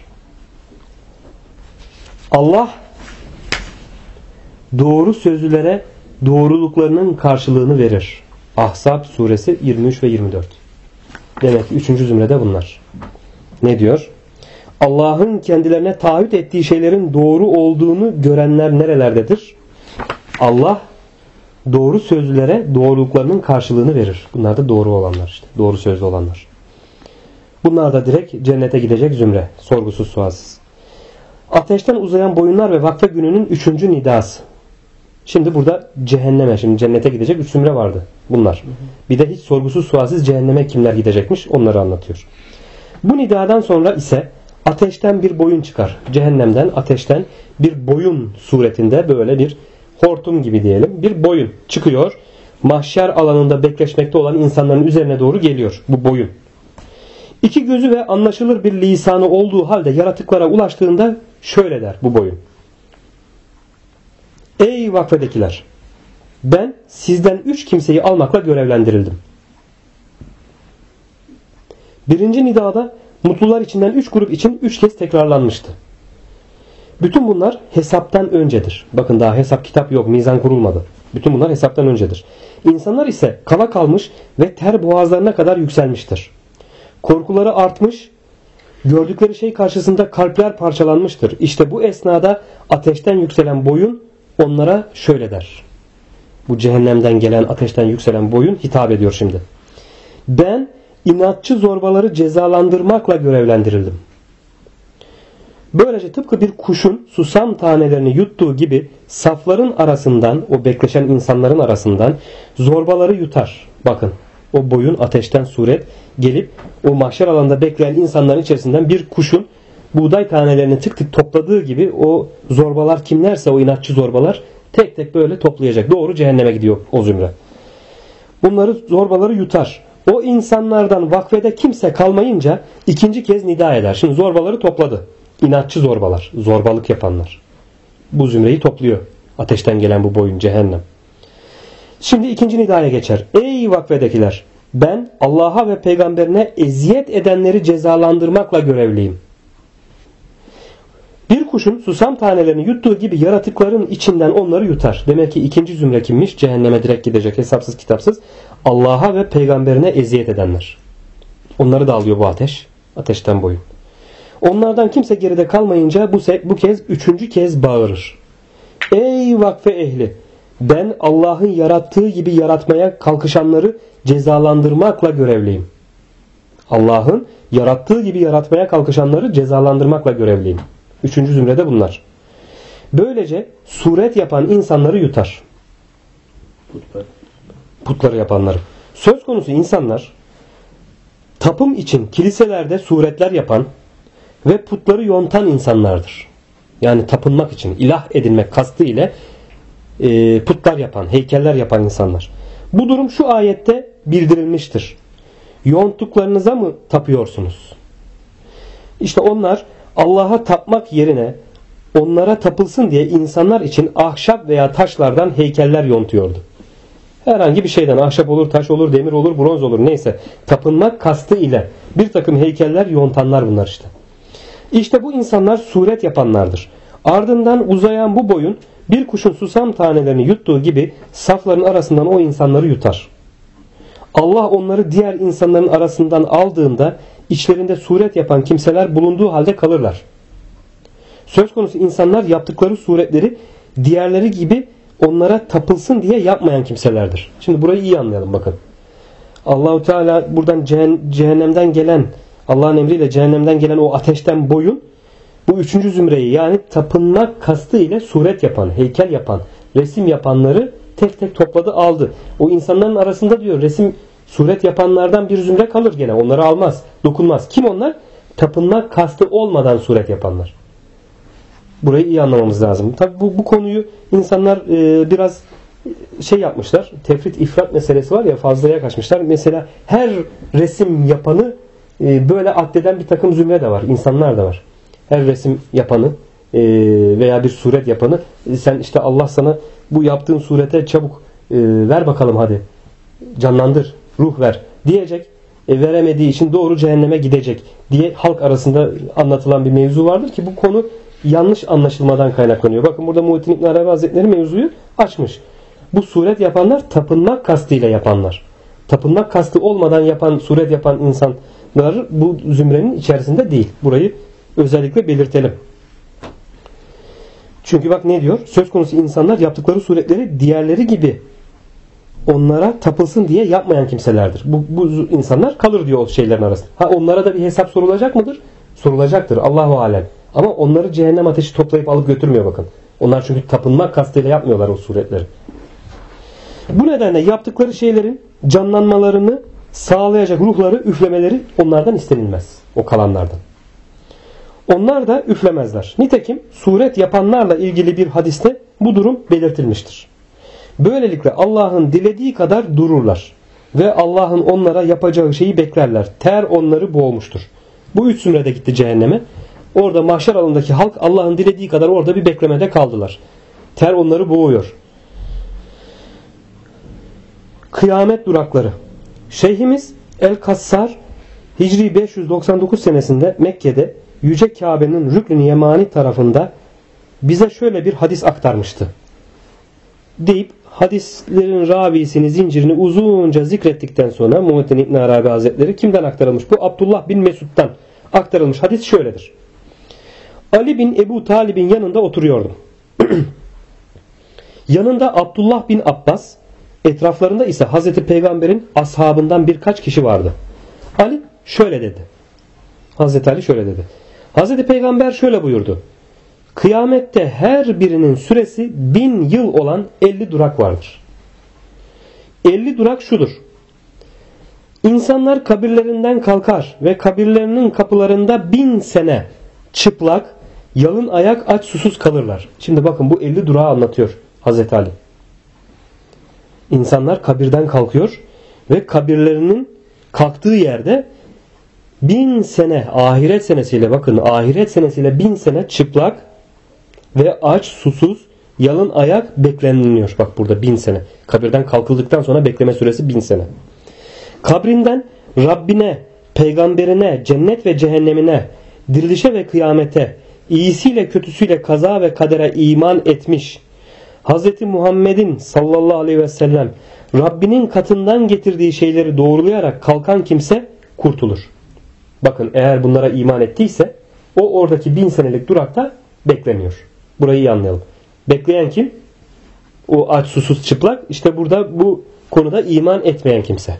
Allah doğru sözlülere doğruluklarının karşılığını verir. Ahzab suresi 23 ve 24. Demek ki 3. zümrede bunlar. Ne diyor? Allah'ın kendilerine taahhüt ettiği şeylerin doğru olduğunu görenler nerelerdedir? Allah doğru sözlülere doğruluklarının karşılığını verir. Bunlar da doğru olanlar işte. Doğru sözlü olanlar. Bunlar da direkt cennete gidecek zümre. Sorgusuz sualsiz. Ateşten uzayan boyunlar ve vakfe gününün 3. nidası. Şimdi burada cehenneme, şimdi cennete gidecek 3 zümre vardı. Bunlar. Bir de hiç sorgusuz sualsiz cehenneme kimler gidecekmiş onları anlatıyor. Bu nidadan sonra ise ateşten bir boyun çıkar. Cehennemden, ateşten bir boyun suretinde böyle bir hortum gibi diyelim bir boyun çıkıyor. Mahşer alanında bekleşmekte olan insanların üzerine doğru geliyor bu boyun. İki gözü ve anlaşılır bir lisanı olduğu halde yaratıklara ulaştığında şöyle der bu boyun. Ey vakfedekiler! Ben sizden 3 kimseyi almakla görevlendirildim. Birinci nidada mutlular içinden 3 grup için 3 kez tekrarlanmıştı. Bütün bunlar hesaptan öncedir. Bakın daha hesap kitap yok, mizan kurulmadı. Bütün bunlar hesaptan öncedir. İnsanlar ise kala kalmış ve ter boğazlarına kadar yükselmiştir. Korkuları artmış, gördükleri şey karşısında kalpler parçalanmıştır. İşte bu esnada ateşten yükselen boyun onlara şöyle der. Bu cehennemden gelen ateşten yükselen boyun hitap ediyor şimdi. Ben inatçı zorbaları cezalandırmakla görevlendirildim. Böylece tıpkı bir kuşun susam tanelerini yuttuğu gibi safların arasından, o bekleşen insanların arasından zorbaları yutar. Bakın o boyun ateşten suret gelip o mahşer alanında bekleyen insanların içerisinden bir kuşun buğday tanelerini tık tık topladığı gibi o zorbalar kimlerse o inatçı zorbalar tek tek böyle toplayacak. Doğru cehenneme gidiyor o zümre. Bunları zorbaları yutar. O insanlardan vakfede kimse kalmayınca ikinci kez nida eder. Şimdi zorbaları topladı. İnatçı zorbalar, zorbalık yapanlar. Bu zümreyi topluyor. Ateşten gelen bu boyun cehennem. Şimdi ikinci nidaya geçer. Ey vakfedekiler! Ben Allah'a ve peygamberine eziyet edenleri cezalandırmakla görevliyim. Bir kuşun susam tanelerini yuttuğu gibi yaratıkların içinden onları yutar. Demek ki ikinci zümre kimmiş? Cehenneme direkt gidecek hesapsız kitapsız. Allah'a ve peygamberine eziyet edenler. Onları da alıyor bu ateş. Ateşten boyun. Onlardan kimse geride kalmayınca bu kez üçüncü kez bağırır. Ey vakfe ehli! Ben Allah'ın yarattığı gibi yaratmaya kalkışanları cezalandırmakla görevliyim. Allah'ın yarattığı gibi yaratmaya kalkışanları cezalandırmakla görevliyim. Üçüncü zümrede bunlar. Böylece suret yapan insanları yutar. Putları yapanları. Söz konusu insanlar tapım için kiliselerde suretler yapan ve putları yontan insanlardır. Yani tapınmak için, ilah edinmek kastı ile putlar yapan, heykeller yapan insanlar. Bu durum şu ayette bildirilmiştir. Yonttuklarınıza mı tapıyorsunuz? İşte onlar Allah'a tapmak yerine onlara tapılsın diye insanlar için ahşap veya taşlardan heykeller yontuyordu. Herhangi bir şeyden ahşap olur, taş olur, demir olur, bronz olur neyse tapınmak kastı ile bir takım heykeller yontanlar bunlar işte. İşte bu insanlar suret yapanlardır. Ardından uzayan bu boyun bir kuşun susam tanelerini yuttuğu gibi safların arasından o insanları yutar. Allah onları diğer insanların arasından aldığında içlerinde suret yapan kimseler bulunduğu halde kalırlar. Söz konusu insanlar yaptıkları suretleri diğerleri gibi onlara tapılsın diye yapmayan kimselerdir. Şimdi burayı iyi anlayalım bakın. Allahu Teala buradan cehennemden gelen, Allah'ın emriyle cehennemden gelen o ateşten boyun bu üçüncü zümreyi, yani tapınmak kastı ile suret yapan, heykel yapan, resim yapanları tek tek topladı, aldı. O insanların arasında diyor resim, suret yapanlardan bir zümre kalır gene. Onları almaz, dokunmaz. Kim onlar? Tapınmak kastı olmadan suret yapanlar. Burayı iyi anlamamız lazım. Tabi bu konuyu insanlar biraz şey yapmışlar. Tefrit ifrat meselesi var ya, fazlaya kaçmışlar. Mesela her resim yapanı böyle addeden bir takım zümre de var. İnsanlar da var. Her resim yapanı veya bir suret yapanı, sen işte Allah sana bu yaptığın surete çabuk ver bakalım, hadi canlandır, ruh ver diyecek. Veremediği için doğru cehenneme gidecek diye halk arasında anlatılan bir mevzu vardır ki bu konu yanlış anlaşılmadan kaynaklanıyor. Bakın burada Muhittin İbn Arabi Hazretleri mevzuyu açmış. Bu suret yapanlar tapınmak kastıyla yapanlar. Tapınmak kastı olmadan yapan, suret yapan insanlar bu zümrenin içerisinde değil. Burayı özellikle belirtelim. Çünkü bak ne diyor? Söz konusu insanlar yaptıkları suretleri diğerleri gibi onlara tapılsın diye yapmayan kimselerdir. Bu insanlar kalır diyor o şeylerin arasında. Ha, onlara da bir hesap sorulacak mıdır? Sorulacaktır. Allahu alem. Ama onları cehennem ateşi toplayıp alıp götürmüyor bakın. Onlar çünkü tapınmak kastıyla yapmıyorlar o suretleri. Bu nedenle yaptıkları şeylerin canlanmalarını sağlayacak ruhları üflemeleri onlardan istenilmez. O kalanlardan. Onlar da üflemezler. Nitekim suret yapanlarla ilgili bir hadiste bu durum belirtilmiştir. Böylelikle Allah'ın dilediği kadar dururlar. Ve Allah'ın onlara yapacağı şeyi beklerler. Ter onları boğmuştur. Bu üç zümre de gitti cehenneme. Orada mahşer alanındaki halk Allah'ın dilediği kadar orada bir beklemede kaldılar. Ter onları boğuyor. Kıyamet durakları. Şeyhimiz El-Kassar Hicri 599 senesinde Mekke'de Yüce Kabe'nin Rükn-i Yemani tarafında bize şöyle bir hadis aktarmıştı. Deyip hadislerin ravisini, zincirini uzunca zikrettikten sonra Muhittin İbn Arabi Hazretleri kimden aktarılmış? Bu Abdullah bin Mesud'dan aktarılmış hadis şöyledir. Ali bin Ebu Talib'in yanında oturuyordum. Yanında Abdullah bin Abbas, etraflarında ise Hazreti Peygamber'in ashabından birkaç kişi vardı. Ali şöyle dedi. Hazreti Ali şöyle dedi. Hazreti Peygamber şöyle buyurdu. Kıyamette her birinin süresi 1000 yıl olan 50 durak vardır. 50 durak şudur. İnsanlar kabirlerinden kalkar ve kabirlerinin kapılarında 1000 sene çıplak, yalın ayak, aç susuz kalırlar. Şimdi bakın bu 50 durağı anlatıyor Hazreti Ali. İnsanlar kabirden kalkıyor ve kabirlerinin kalktığı yerde 1000 sene, ahiret senesiyle, bakın ahiret senesiyle 1000 sene çıplak ve aç susuz, yalın ayak bekleniliyor. Bak burada 1000 sene. Kabirden kalkıldıktan sonra bekleme süresi 1000 sene. Kabrinden Rabbine, peygamberine, cennet ve cehennemine, dirilişe ve kıyamete, iyisiyle kötüsüyle kaza ve kadere iman etmiş Hz. Muhammed'in sallallahu aleyhi ve sellem Rabbinin katından getirdiği şeyleri doğrulayarak kalkan kimse kurtulur. Bakın eğer bunlara iman ettiyse o oradaki 1000 senelik durakta beklemiyor. Burayı iyi anlayalım. Bekleyen kim? O aç susuz çıplak. İşte burada bu konuda iman etmeyen kimse.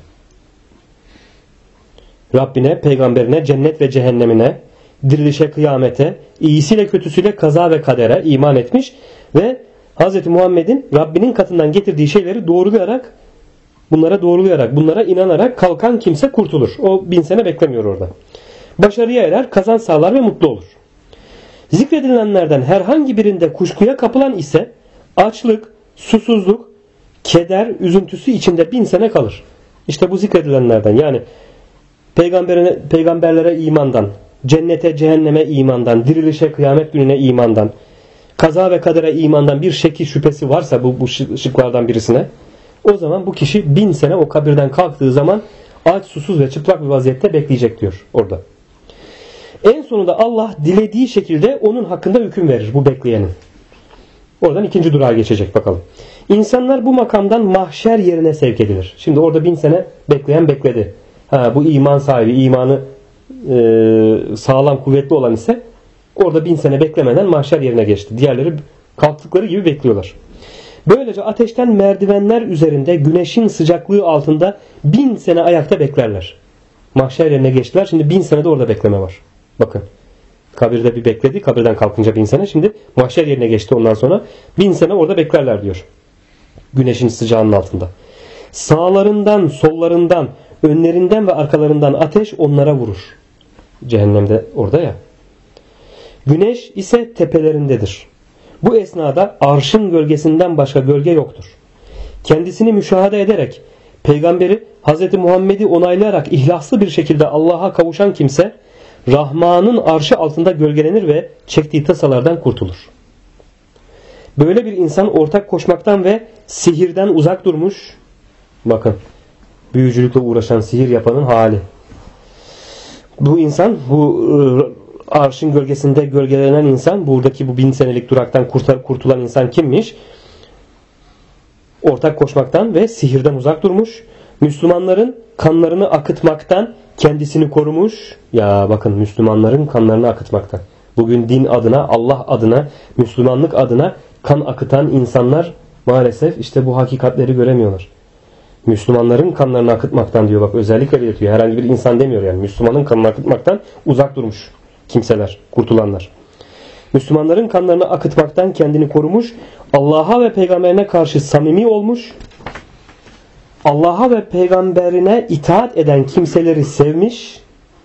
Rabbine, peygamberine, cennet ve cehennemine, dirilişe, kıyamete, iyisiyle kötüsüyle kaza ve kadere iman etmiş ve Hz. Muhammed'in Rabbinin katından getirdiği şeyleri doğrulayarak, bunlara inanarak kalkan kimse kurtulur. O 1000 sene beklemiyor orada. Başarıya erer, kazanç sağlar ve mutlu olur. Zikredilenlerden herhangi birinde kuşkuya kapılan ise açlık, susuzluk, keder, üzüntüsü içinde 1000 sene kalır. İşte bu zikredilenlerden, yani peygamberlere imandan, cennete, cehenneme imandan, dirilişe, kıyamet gününe imandan, kaza ve kadere imandan bir şeki şüphesi varsa bu şıklardan birisine, o zaman bu kişi 1000 sene o kabirden kalktığı zaman aç, susuz ve çıplak bir vaziyette bekleyecek diyor orada. En sonunda Allah dilediği şekilde onun hakkında hüküm verir bu bekleyenin. Oradan ikinci durağa geçecek bakalım. İnsanlar bu makamdan mahşer yerine sevk edilir. Şimdi orada 1000 sene bekleyen bekledi. Bu iman sahibi, imanı sağlam, kuvvetli olan ise orada 1000 sene beklemeden mahşer yerine geçti. Diğerleri kalktıkları gibi bekliyorlar. Böylece ateşten merdivenler üzerinde güneşin sıcaklığı altında 1000 sene ayakta beklerler. Mahşer yerine geçtiler. Şimdi 1000 senede orada bekleme var. Bakın. Kabirde bir bekledi. Kabirden kalkınca 1000 sene. Şimdi mahşer yerine geçti ondan sonra. 1000 sene orada beklerler diyor. Güneşin sıcağının altında. Sağlarından, sollarından, önlerinden ve arkalarından ateş onlara vurur. Cehennemde orada ya. Güneş ise tepelerindedir. Bu esnada arşın gölgesinden başka gölge yoktur. Kendisini müşahede ederek peygamberi Hz. Muhammed'i onaylayarak ihlaslı bir şekilde Allah'a kavuşan kimse Rahman'ın arşı altında gölgelenir ve çektiği tasalardan kurtulur. Böyle bir insan ortak koşmaktan ve sihirden uzak durmuş. Bakın, büyücülükle uğraşan, sihir yapanın hali. Bu insan, bu arşın gölgesinde gölgelenen insan, buradaki bu 1000 senelik duraktan kurtulan insan kimmiş? Ortak koşmaktan ve sihirden uzak durmuş. Müslümanların kanlarını akıtmaktan kendisini korumuş. Ya bakın, Müslümanların kanlarını akıtmaktan. Bugün din adına, Allah adına, Müslümanlık adına kan akıtan insanlar maalesef işte bu hakikatleri göremiyorlar. Müslümanların kanlarını akıtmaktan diyor, bak özellikle belirtiyor. Herhangi bir insan demiyor yani. Müslümanın kanını akıtmaktan uzak durmuş kimseler, kurtulanlar. Müslümanların kanlarını akıtmaktan kendini korumuş, Allah'a ve peygamberine karşı samimi olmuş, Allah'a ve peygamberine itaat eden kimseleri sevmiş,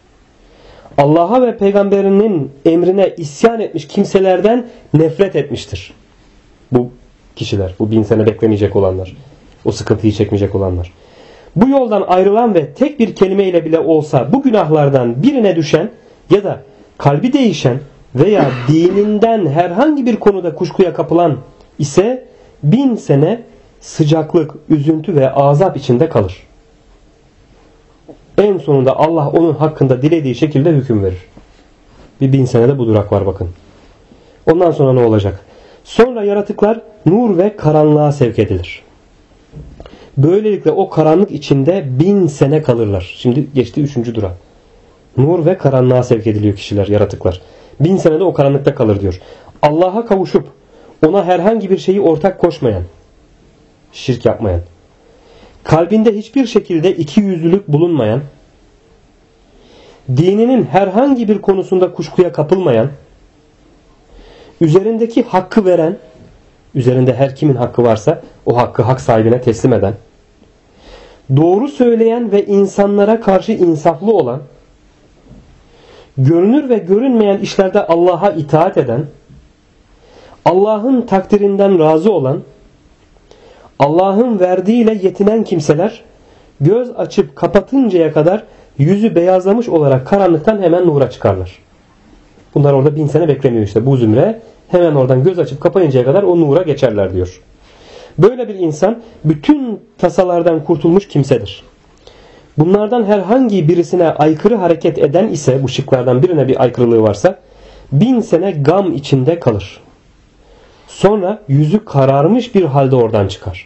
Allah'a ve peygamberinin emrine isyan etmiş kimselerden nefret etmiştir. Bu kişiler, bu 1000 sene beklemeyecek olanlar, o sıkıntıyı çekmeyecek olanlar. Bu yoldan ayrılan ve tek bir kelimeyle bile olsa bu günahlardan birine düşen ya da kalbi değişen veya dininden herhangi bir konuda kuşkuya kapılan ise 1000 sene sıcaklık, üzüntü ve azap içinde kalır. En sonunda Allah onun hakkında dilediği şekilde hüküm verir. Bir 1000 senede bu durak var bakın. Ondan sonra ne olacak? Sonra yaratıklar nur ve karanlığa sevk edilir. Böylelikle o karanlık içinde 1000 sene kalırlar. Şimdi geçti 3. durak. Nur ve karanlığa sevk ediliyor kişiler, yaratıklar. 1000 senede o karanlıkta kalır diyor. Allah'a kavuşup ona herhangi bir şeyi ortak koşmayan, şirk yapmayan, kalbinde hiçbir şekilde ikiyüzlülük bulunmayan, dininin herhangi bir konusunda kuşkuya kapılmayan, üzerindeki hakkı veren, üzerinde her kimin hakkı varsa o hakkı hak sahibine teslim eden, doğru söyleyen ve insanlara karşı insaflı olan, görünür ve görünmeyen işlerde Allah'a itaat eden, Allah'ın takdirinden razı olan, Allah'ın verdiğiyle yetinen kimseler göz açıp kapatıncaya kadar yüzü beyazlamış olarak karanlıktan hemen nura çıkarlar. Bunlar orada 1000 sene beklemiyor işte. Bu zümre hemen oradan göz açıp kapayıncaya kadar o nura geçerler diyor. Böyle bir insan bütün tasalardan kurtulmuş kimsedir. Bunlardan herhangi birisine aykırı hareket eden ise, bu şıklardan birine bir aykırılığı varsa 1000 sene gam içinde kalır. Sonra yüzü kararmış bir halde oradan çıkar.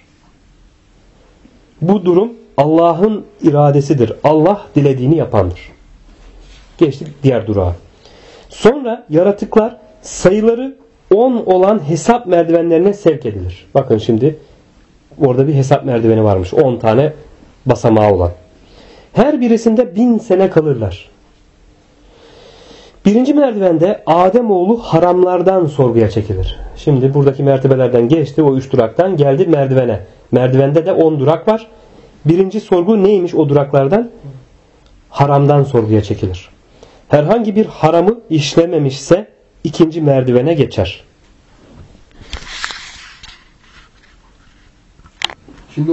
Bu durum Allah'ın iradesidir. Allah dilediğini yapandır. Geçtik diğer durağa. Sonra yaratıklar sayıları 10 olan hesap merdivenlerine sevk edilir. Bakın şimdi orada bir hesap merdiveni varmış. 10 tane basamağı olan. Her birisinde 1000 sene kalırlar. Birinci merdivende Ademoğlu haramlardan sorguya çekilir. Şimdi buradaki mertebelerden geçti. O 3 duraktan geldi merdivene. Merdivende de 10 durak var. Birinci sorgu neymiş o duraklardan? Haramdan sorguya çekilir. Herhangi bir haramı işlememişse ikinci merdivene geçer. Şimdi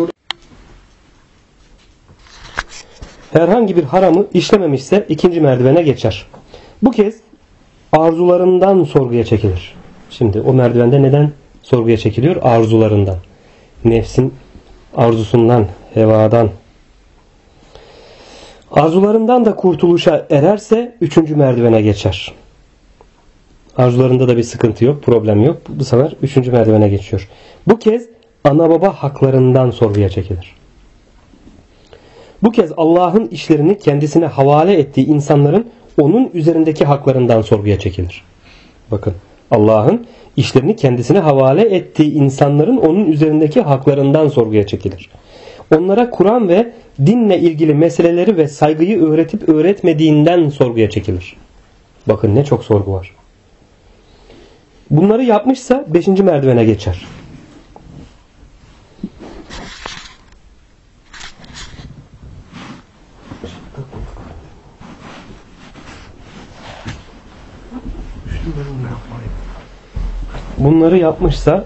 herhangi bir haramı işlememişse ikinci merdivene geçer. Bu kez arzularından sorguya çekilir. Şimdi o merdivende neden sorguya çekiliyor? Arzularından. Nefsin arzusundan, hevadan. Arzularından da kurtuluşa ererse 3. merdivene geçer. Arzularında da bir sıkıntı yok, problem yok. Bu sefer 3. merdivene geçiyor. Bu kez ana baba haklarından sorguya çekilir. Bu kez Allah'ın işlerini kendisine havale ettiği insanların onun üzerindeki haklarından sorguya çekilir. Bakın, Allah'ın işlerini kendisine havale ettiği insanların onun üzerindeki haklarından sorguya çekilir. Onlara Kur'an ve dinle ilgili meseleleri ve saygıyı öğretip öğretmediğinden sorguya çekilir. Bakın ne çok sorgu var. Bunları yapmışsa 5. merdivene geçer. Bunları yapmışsa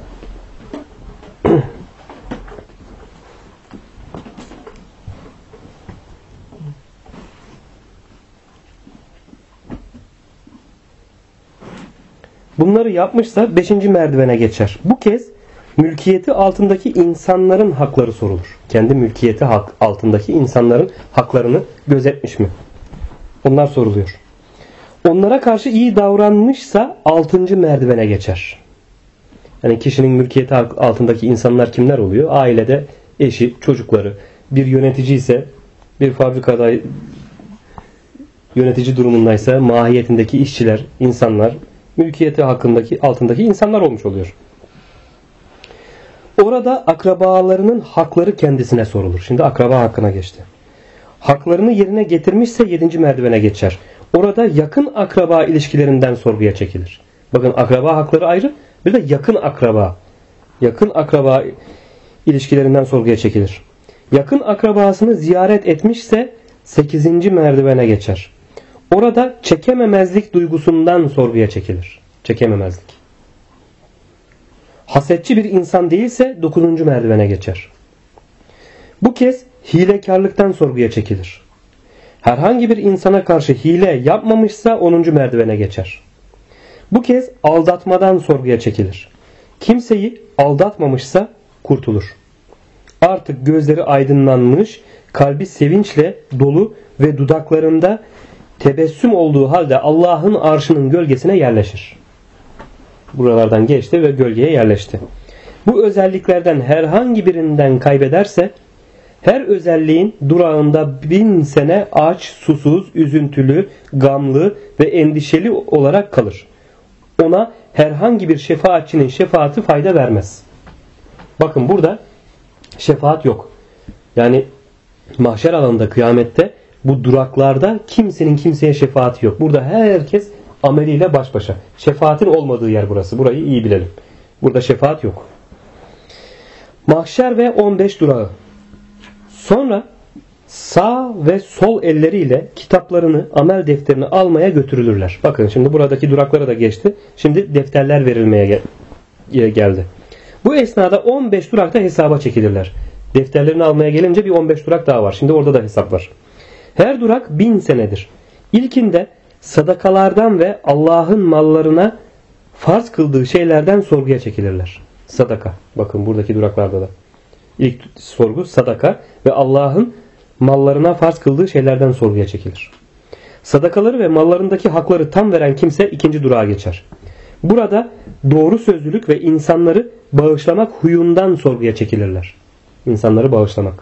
Bunları yapmışsa 5. merdivene geçer. Bu kez mülkiyeti altındaki insanların hakları sorulur. Kendi mülkiyeti altındaki insanların haklarını gözetmiş mi? Onlar soruluyor. Onlara karşı iyi davranmışsa 6. merdivene geçer. Yani kişinin mülkiyeti altındaki insanlar kimler oluyor? Ailede eşi, çocukları, bir yönetici ise, bir fabrikada yönetici durumundaysa mahiyetindeki işçiler, insanlar, mülkiyeti altındaki insanlar olmuş oluyor. Orada akrabalarının hakları kendisine sorulur. Şimdi akraba hakkına geçti. Haklarını yerine getirmişse 7. merdivene geçer. Orada yakın akraba ilişkilerinden sorguya çekilir. Bakın, akraba hakları ayrı, bir de yakın akraba ilişkilerinden sorguya çekilir. Yakın akrabasını ziyaret etmişse 8. merdivene geçer. Orada çekememezlik duygusundan sorguya çekilir. Çekememezlik. Hasetçi bir insan değilse 9. merdivene geçer. Bu kez hilekarlıktan sorguya çekilir. Herhangi bir insana karşı hile yapmamışsa 10. merdivene geçer. Bu kez aldatmadan sorguya çekilir. Kimseyi aldatmamışsa kurtulur. Artık gözleri aydınlanmış, kalbi sevinçle dolu ve dudaklarında tebessüm olduğu halde Allah'ın arşının gölgesine yerleşir. Buralardan geçti ve gölgeye yerleşti. Bu özelliklerden herhangi birinden kaybederse her özelliğin durağında 1000 sene aç, susuz, üzüntülü, gamlı ve endişeli olarak kalır. Ona herhangi bir şefaatçinin şefaati fayda vermez. Bakın, burada şefaat yok. Yani mahşer alanında, kıyamette, bu duraklarda kimsenin kimseye şefaati yok. Burada herkes ameliyle baş başa. Şefaatin olmadığı yer burası. Burayı iyi bilelim. Burada şefaat yok. Mahşer ve 15 durağı. Sonra sağ ve sol elleriyle kitaplarını, amel defterini almaya götürülürler. Bakın, şimdi buradaki duraklara da geçti. Şimdi defterler verilmeye geldi. Bu esnada 15 durakta hesaba çekilirler. Defterlerini almaya gelince bir 15 durak daha var. Şimdi orada da hesap var. Her durak 1000 senedir. İlkinde sadakalardan ve Allah'ın mallarına farz kıldığı şeylerden sorguya çekilirler. Sadaka. Bakın, buradaki duraklarda da. İlk sorgu sadaka ve Allah'ın mallarına farz kıldığı şeylerden sorguya çekilir. Sadakaları ve mallarındaki hakları tam veren kimse 2. durağa geçer. Burada doğru sözlülük ve insanları bağışlamak huyundan sorguya çekilirler. İnsanları bağışlamak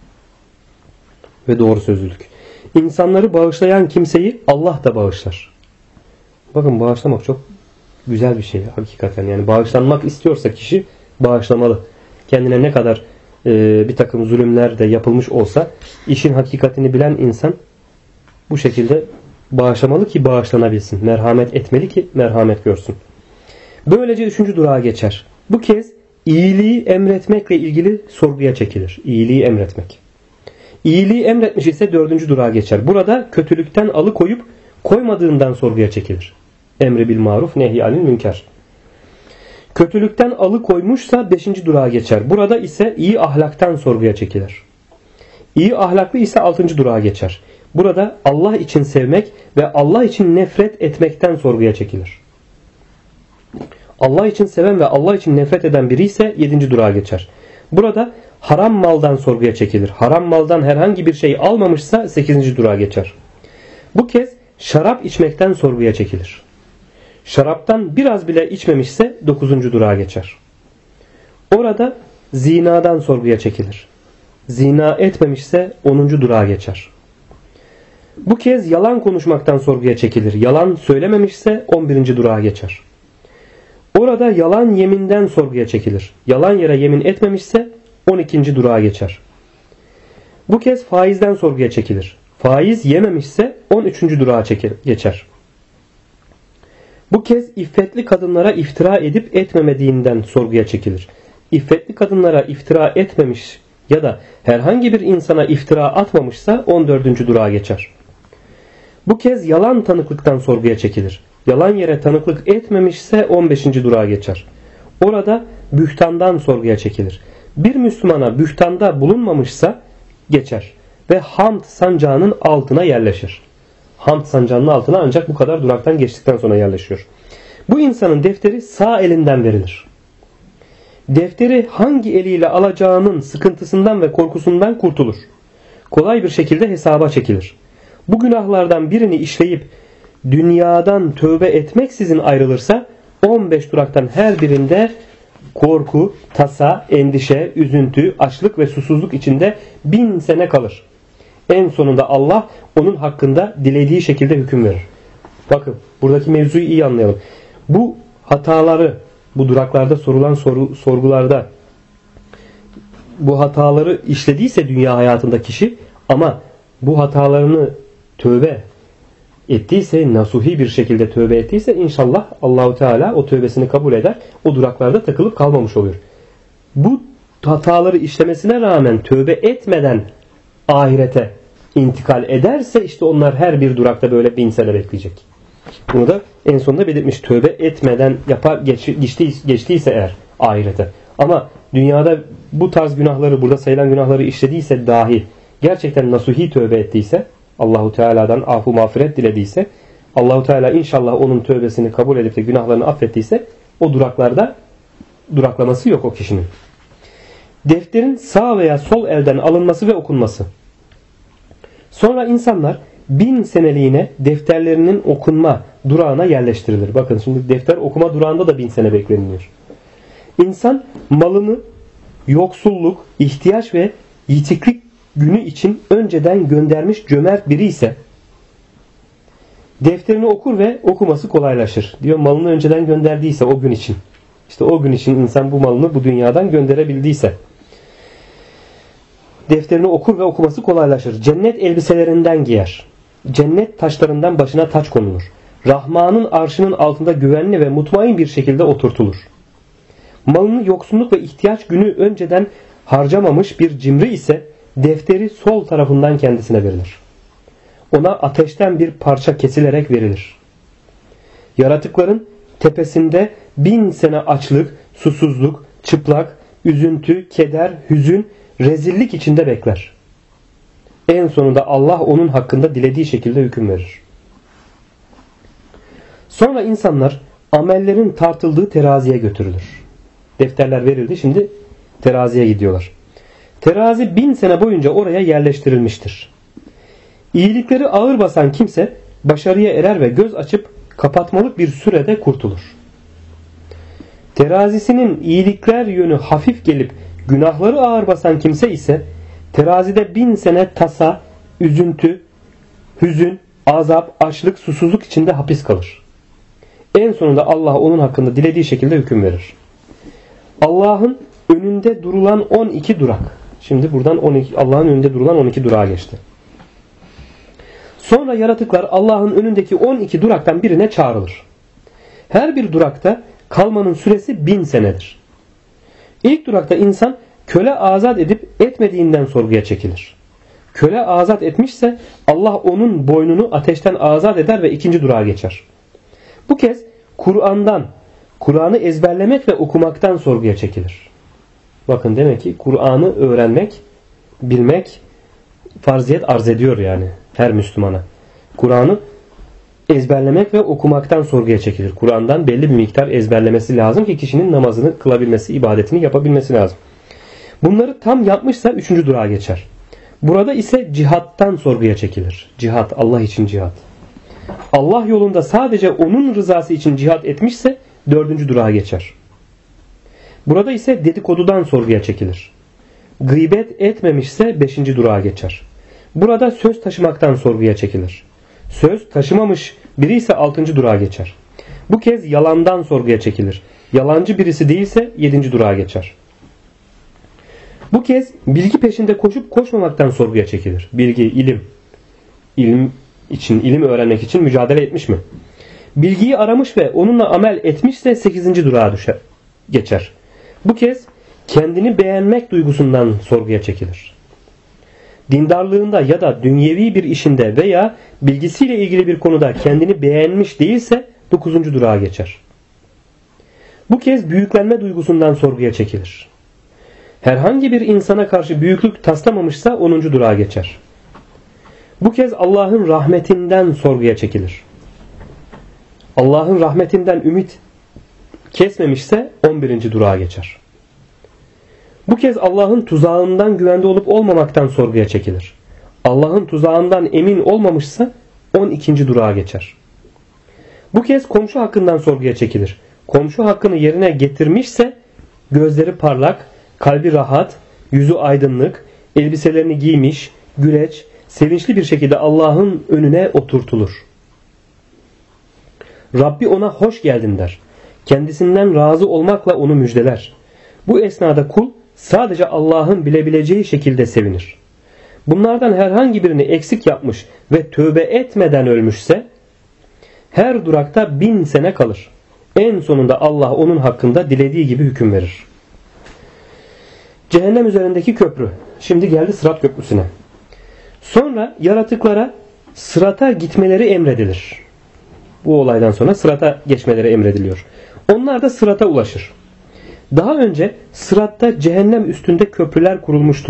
ve doğru sözlülük. İnsanları bağışlayan kimseyi Allah da bağışlar. Bakın, bağışlamak çok güzel bir şey hakikaten. Yani bağışlanmak istiyorsa kişi bağışlamalı. Kendine ne kadar bir takım zulümler de yapılmış olsa işin hakikatini bilen insan bu şekilde bağışlamalı ki bağışlanabilsin. Merhamet etmeli ki merhamet görsün. Böylece 3. durağa geçer. Bu kez iyiliği emretmekle ilgili sorguya çekilir. İyiliği emretmek. İyiliği emretmiş ise 4. durağa geçer. Burada kötülükten alıkoyup koymadığından sorguya çekilir. Emri bil maruf, nehy anil münker. Kötülükten alıkoymuşsa 5. durağa geçer. Burada ise iyi ahlaktan sorguya çekilir. İyi ahlaklı ise 6. durağa geçer. Burada Allah için sevmek ve Allah için nefret etmekten sorguya çekilir. Allah için seven ve Allah için nefret eden biri ise 7. durağa geçer. Burada haram maldan sorguya çekilir. Haram maldan herhangi bir şey almamışsa 8. durağa geçer. Bu kez şarap içmekten sorguya çekilir. Şaraptan biraz bile içmemişse 9. durağa geçer. Orada zinadan sorguya çekilir. Zina etmemişse 10. durağa geçer. Bu kez yalan konuşmaktan sorguya çekilir. Yalan söylememişse 11. durağa geçer. Orada yalan yeminden sorguya çekilir. Yalan yere yemin etmemişse 12. durağa geçer. Bu kez faizden sorguya çekilir. Faiz yememişse 13. durağa geçer. Bu kez iffetli kadınlara iftira edip etmemediğinden sorguya çekilir. İffetli kadınlara iftira etmemiş ya da herhangi bir insana iftira atmamışsa 14. durağa geçer. Bu kez yalan tanıklıktan sorguya çekilir. Yalan yere tanıklık etmemişse 15. durağa geçer. Orada bühtandan sorguya çekilir. Bir Müslümana bühtanda bulunmamışsa geçer ve hamd sancağının altına yerleşir. Hamd sancağının altına ancak bu kadar duraktan geçtikten sonra yerleşiyor. Bu insanın defteri sağ elinden verilir. Defteri hangi eliyle alacağının sıkıntısından ve korkusundan kurtulur. Kolay bir şekilde hesaba çekilir. Bu günahlardan birini işleyip dünyadan tövbe etmeksizin ayrılırsa 15 duraktan her birinde korku, tasa, endişe, üzüntü, açlık ve susuzluk içinde 1000 sene kalır. En sonunda Allah onun hakkında dilediği şekilde hüküm verir. Bakın buradaki mevzuyu iyi anlayalım. Bu hataları, bu duraklarda sorulan sorgularda bu hataları işlediyse dünya hayatında kişi ama bu hatalarını tövbe ettiyse, nasuhi bir şekilde tövbe ettiyse inşallah Allahu Teala o tövbesini kabul eder. O duraklarda takılıp kalmamış oluyor. Bu hataları işlemesine rağmen tövbe etmeden ahirete intikal ederse işte onlar her bir durakta böyle 1000 sene bekleyecek. Bunu da en sonunda belirtmiş. Tövbe etmeden geçtiyse eğer ahirete. Ama dünyada bu tarz günahları, burada sayılan günahları işlediyse dahi gerçekten nasuhi tövbe ettiyse, Allahu Teala'dan afu mağfiret dilediyse, Allahu Teala inşallah onun tövbesini kabul edip de günahlarını affettiyse o duraklarda duraklaması yok o kişinin. Defterin sağ veya sol elden alınması ve okunması. Sonra insanlar 1000 seneliğine defterlerinin okunma durağına yerleştirilir. Bakın şimdi defter okuma durağında da 1000 sene bekleniliyor. İnsan malını yoksulluk, ihtiyaç ve yitiklik günü için önceden göndermiş cömert biri ise defterini okur ve okuması kolaylaşır. Diyor malını önceden gönderdiyse o gün için. İşte o gün için insan bu malını bu dünyadan gönderebildiyse defterini okur ve okuması kolaylaşır. Cennet elbiselerinden giyer. Cennet taşlarından başına taç konulur. Rahman'ın arşının altında güvenli ve mutmain bir şekilde oturtulur. Malını yoksulluk ve ihtiyaç günü önceden harcamamış bir cimri ise defteri sol tarafından kendisine verilir. Ona ateşten bir parça kesilerek verilir. Yaratıkların tepesinde 1000 sene açlık, susuzluk, çıplak, üzüntü, keder, hüzün, rezillik içinde bekler. En sonunda Allah onun hakkında dilediği şekilde hüküm verir. Sonra insanlar amellerin tartıldığı teraziye götürülür. Defterler verildi, şimdi teraziye gidiyorlar. Terazi 1000 sene boyunca oraya yerleştirilmiştir. İyilikleri ağır basan kimse başarıya erer ve göz açıp kapatmalık bir sürede kurtulur. Terazisinin iyilikler yönü hafif gelip günahları ağır basan kimse ise terazide 1000 sene tasa, üzüntü, hüzün, azap, açlık, susuzluk içinde hapis kalır. En sonunda Allah onun hakkında dilediği şekilde hüküm verir. Allah'ın önünde durulan 12 durak. Şimdi buradan Allah'ın önünde durulan 12 durağa geçti. Sonra yaratıklar Allah'ın önündeki 12 duraktan birine çağrılır. Her bir durakta kalmanın süresi 1000 senedir. İlk durakta insan köle azat edip etmediğinden sorguya çekilir. Köle azat etmişse Allah onun boynunu ateşten azat eder ve ikinci durağa geçer. Bu kez Kur'an'ı ezberlemek ve okumaktan sorguya çekilir. Bakın demek ki Kur'an'ı öğrenmek, bilmek farziyet arz ediyor yani her Müslümana. Kur'an'ı ezberlemek ve okumaktan sorguya çekilir. Kur'an'dan belli bir miktar ezberlemesi lazım ki kişinin namazını kılabilmesi, ibadetini yapabilmesi lazım. Bunları tam yapmışsa 3. durağa geçer. Burada ise cihattan sorguya çekilir. Cihat, Allah için cihat. Allah yolunda sadece onun rızası için cihat etmişse 4. durağa geçer. Burada ise dedikodudan sorguya çekilir. Gıybet etmemişse 5. durağa geçer. Burada söz taşımaktan sorguya çekilir. Söz taşımamış biri ise 6. durağa geçer. Bu kez yalandan sorguya çekilir. Yalancı birisi değilse 7. durağa geçer. Bu kez bilgi peşinde koşup koşmamaktan sorguya çekilir. Bilgi, ilim. İlim öğrenmek için mücadele etmiş mi? Bilgiyi aramış ve onunla amel etmişse 8. durağa geçer. Bu kez kendini beğenmek duygusundan sorguya çekilir. Dindarlığında ya da dünyevi bir işinde veya bilgisiyle ilgili bir konuda kendini beğenmiş değilse 9. durağa geçer. Bu kez büyüklenme duygusundan sorguya çekilir. Herhangi bir insana karşı büyüklük taslamamışsa 10. durağa geçer. Bu kez Allah'ın rahmetinden sorguya çekilir. Allah'ın rahmetinden ümit kesmemişse 11. durağa geçer. Bu kez Allah'ın tuzağından güvende olup olmamaktan sorguya çekilir. Allah'ın tuzağından emin olmamışsa 12. durağa geçer. Bu kez komşu hakkından sorguya çekilir. Komşu hakkını yerine getirmişse gözleri parlak, kalbi rahat, yüzü aydınlık, elbiselerini giymiş, güleç, sevinçli bir şekilde Allah'ın önüne oturtulur. Rabbi ona hoş geldin der. Kendisinden razı olmakla onu müjdeler. Bu esnada kul sadece Allah'ın bilebileceği şekilde sevinir. Bunlardan herhangi birini eksik yapmış ve tövbe etmeden ölmüşse her durakta 1000 sene kalır. En sonunda Allah onun hakkında dilediği gibi hüküm verir. Cehennem üzerindeki köprü. Şimdi geldi Sırat Köprüsü'ne. Sonra yaratıklara sırata gitmeleri emredilir. Bu olaydan sonra sırata geçmeleri emrediliyor. Onlar da sırata ulaşır. Daha önce sıratta cehennem üstünde köprüler kurulmuştur.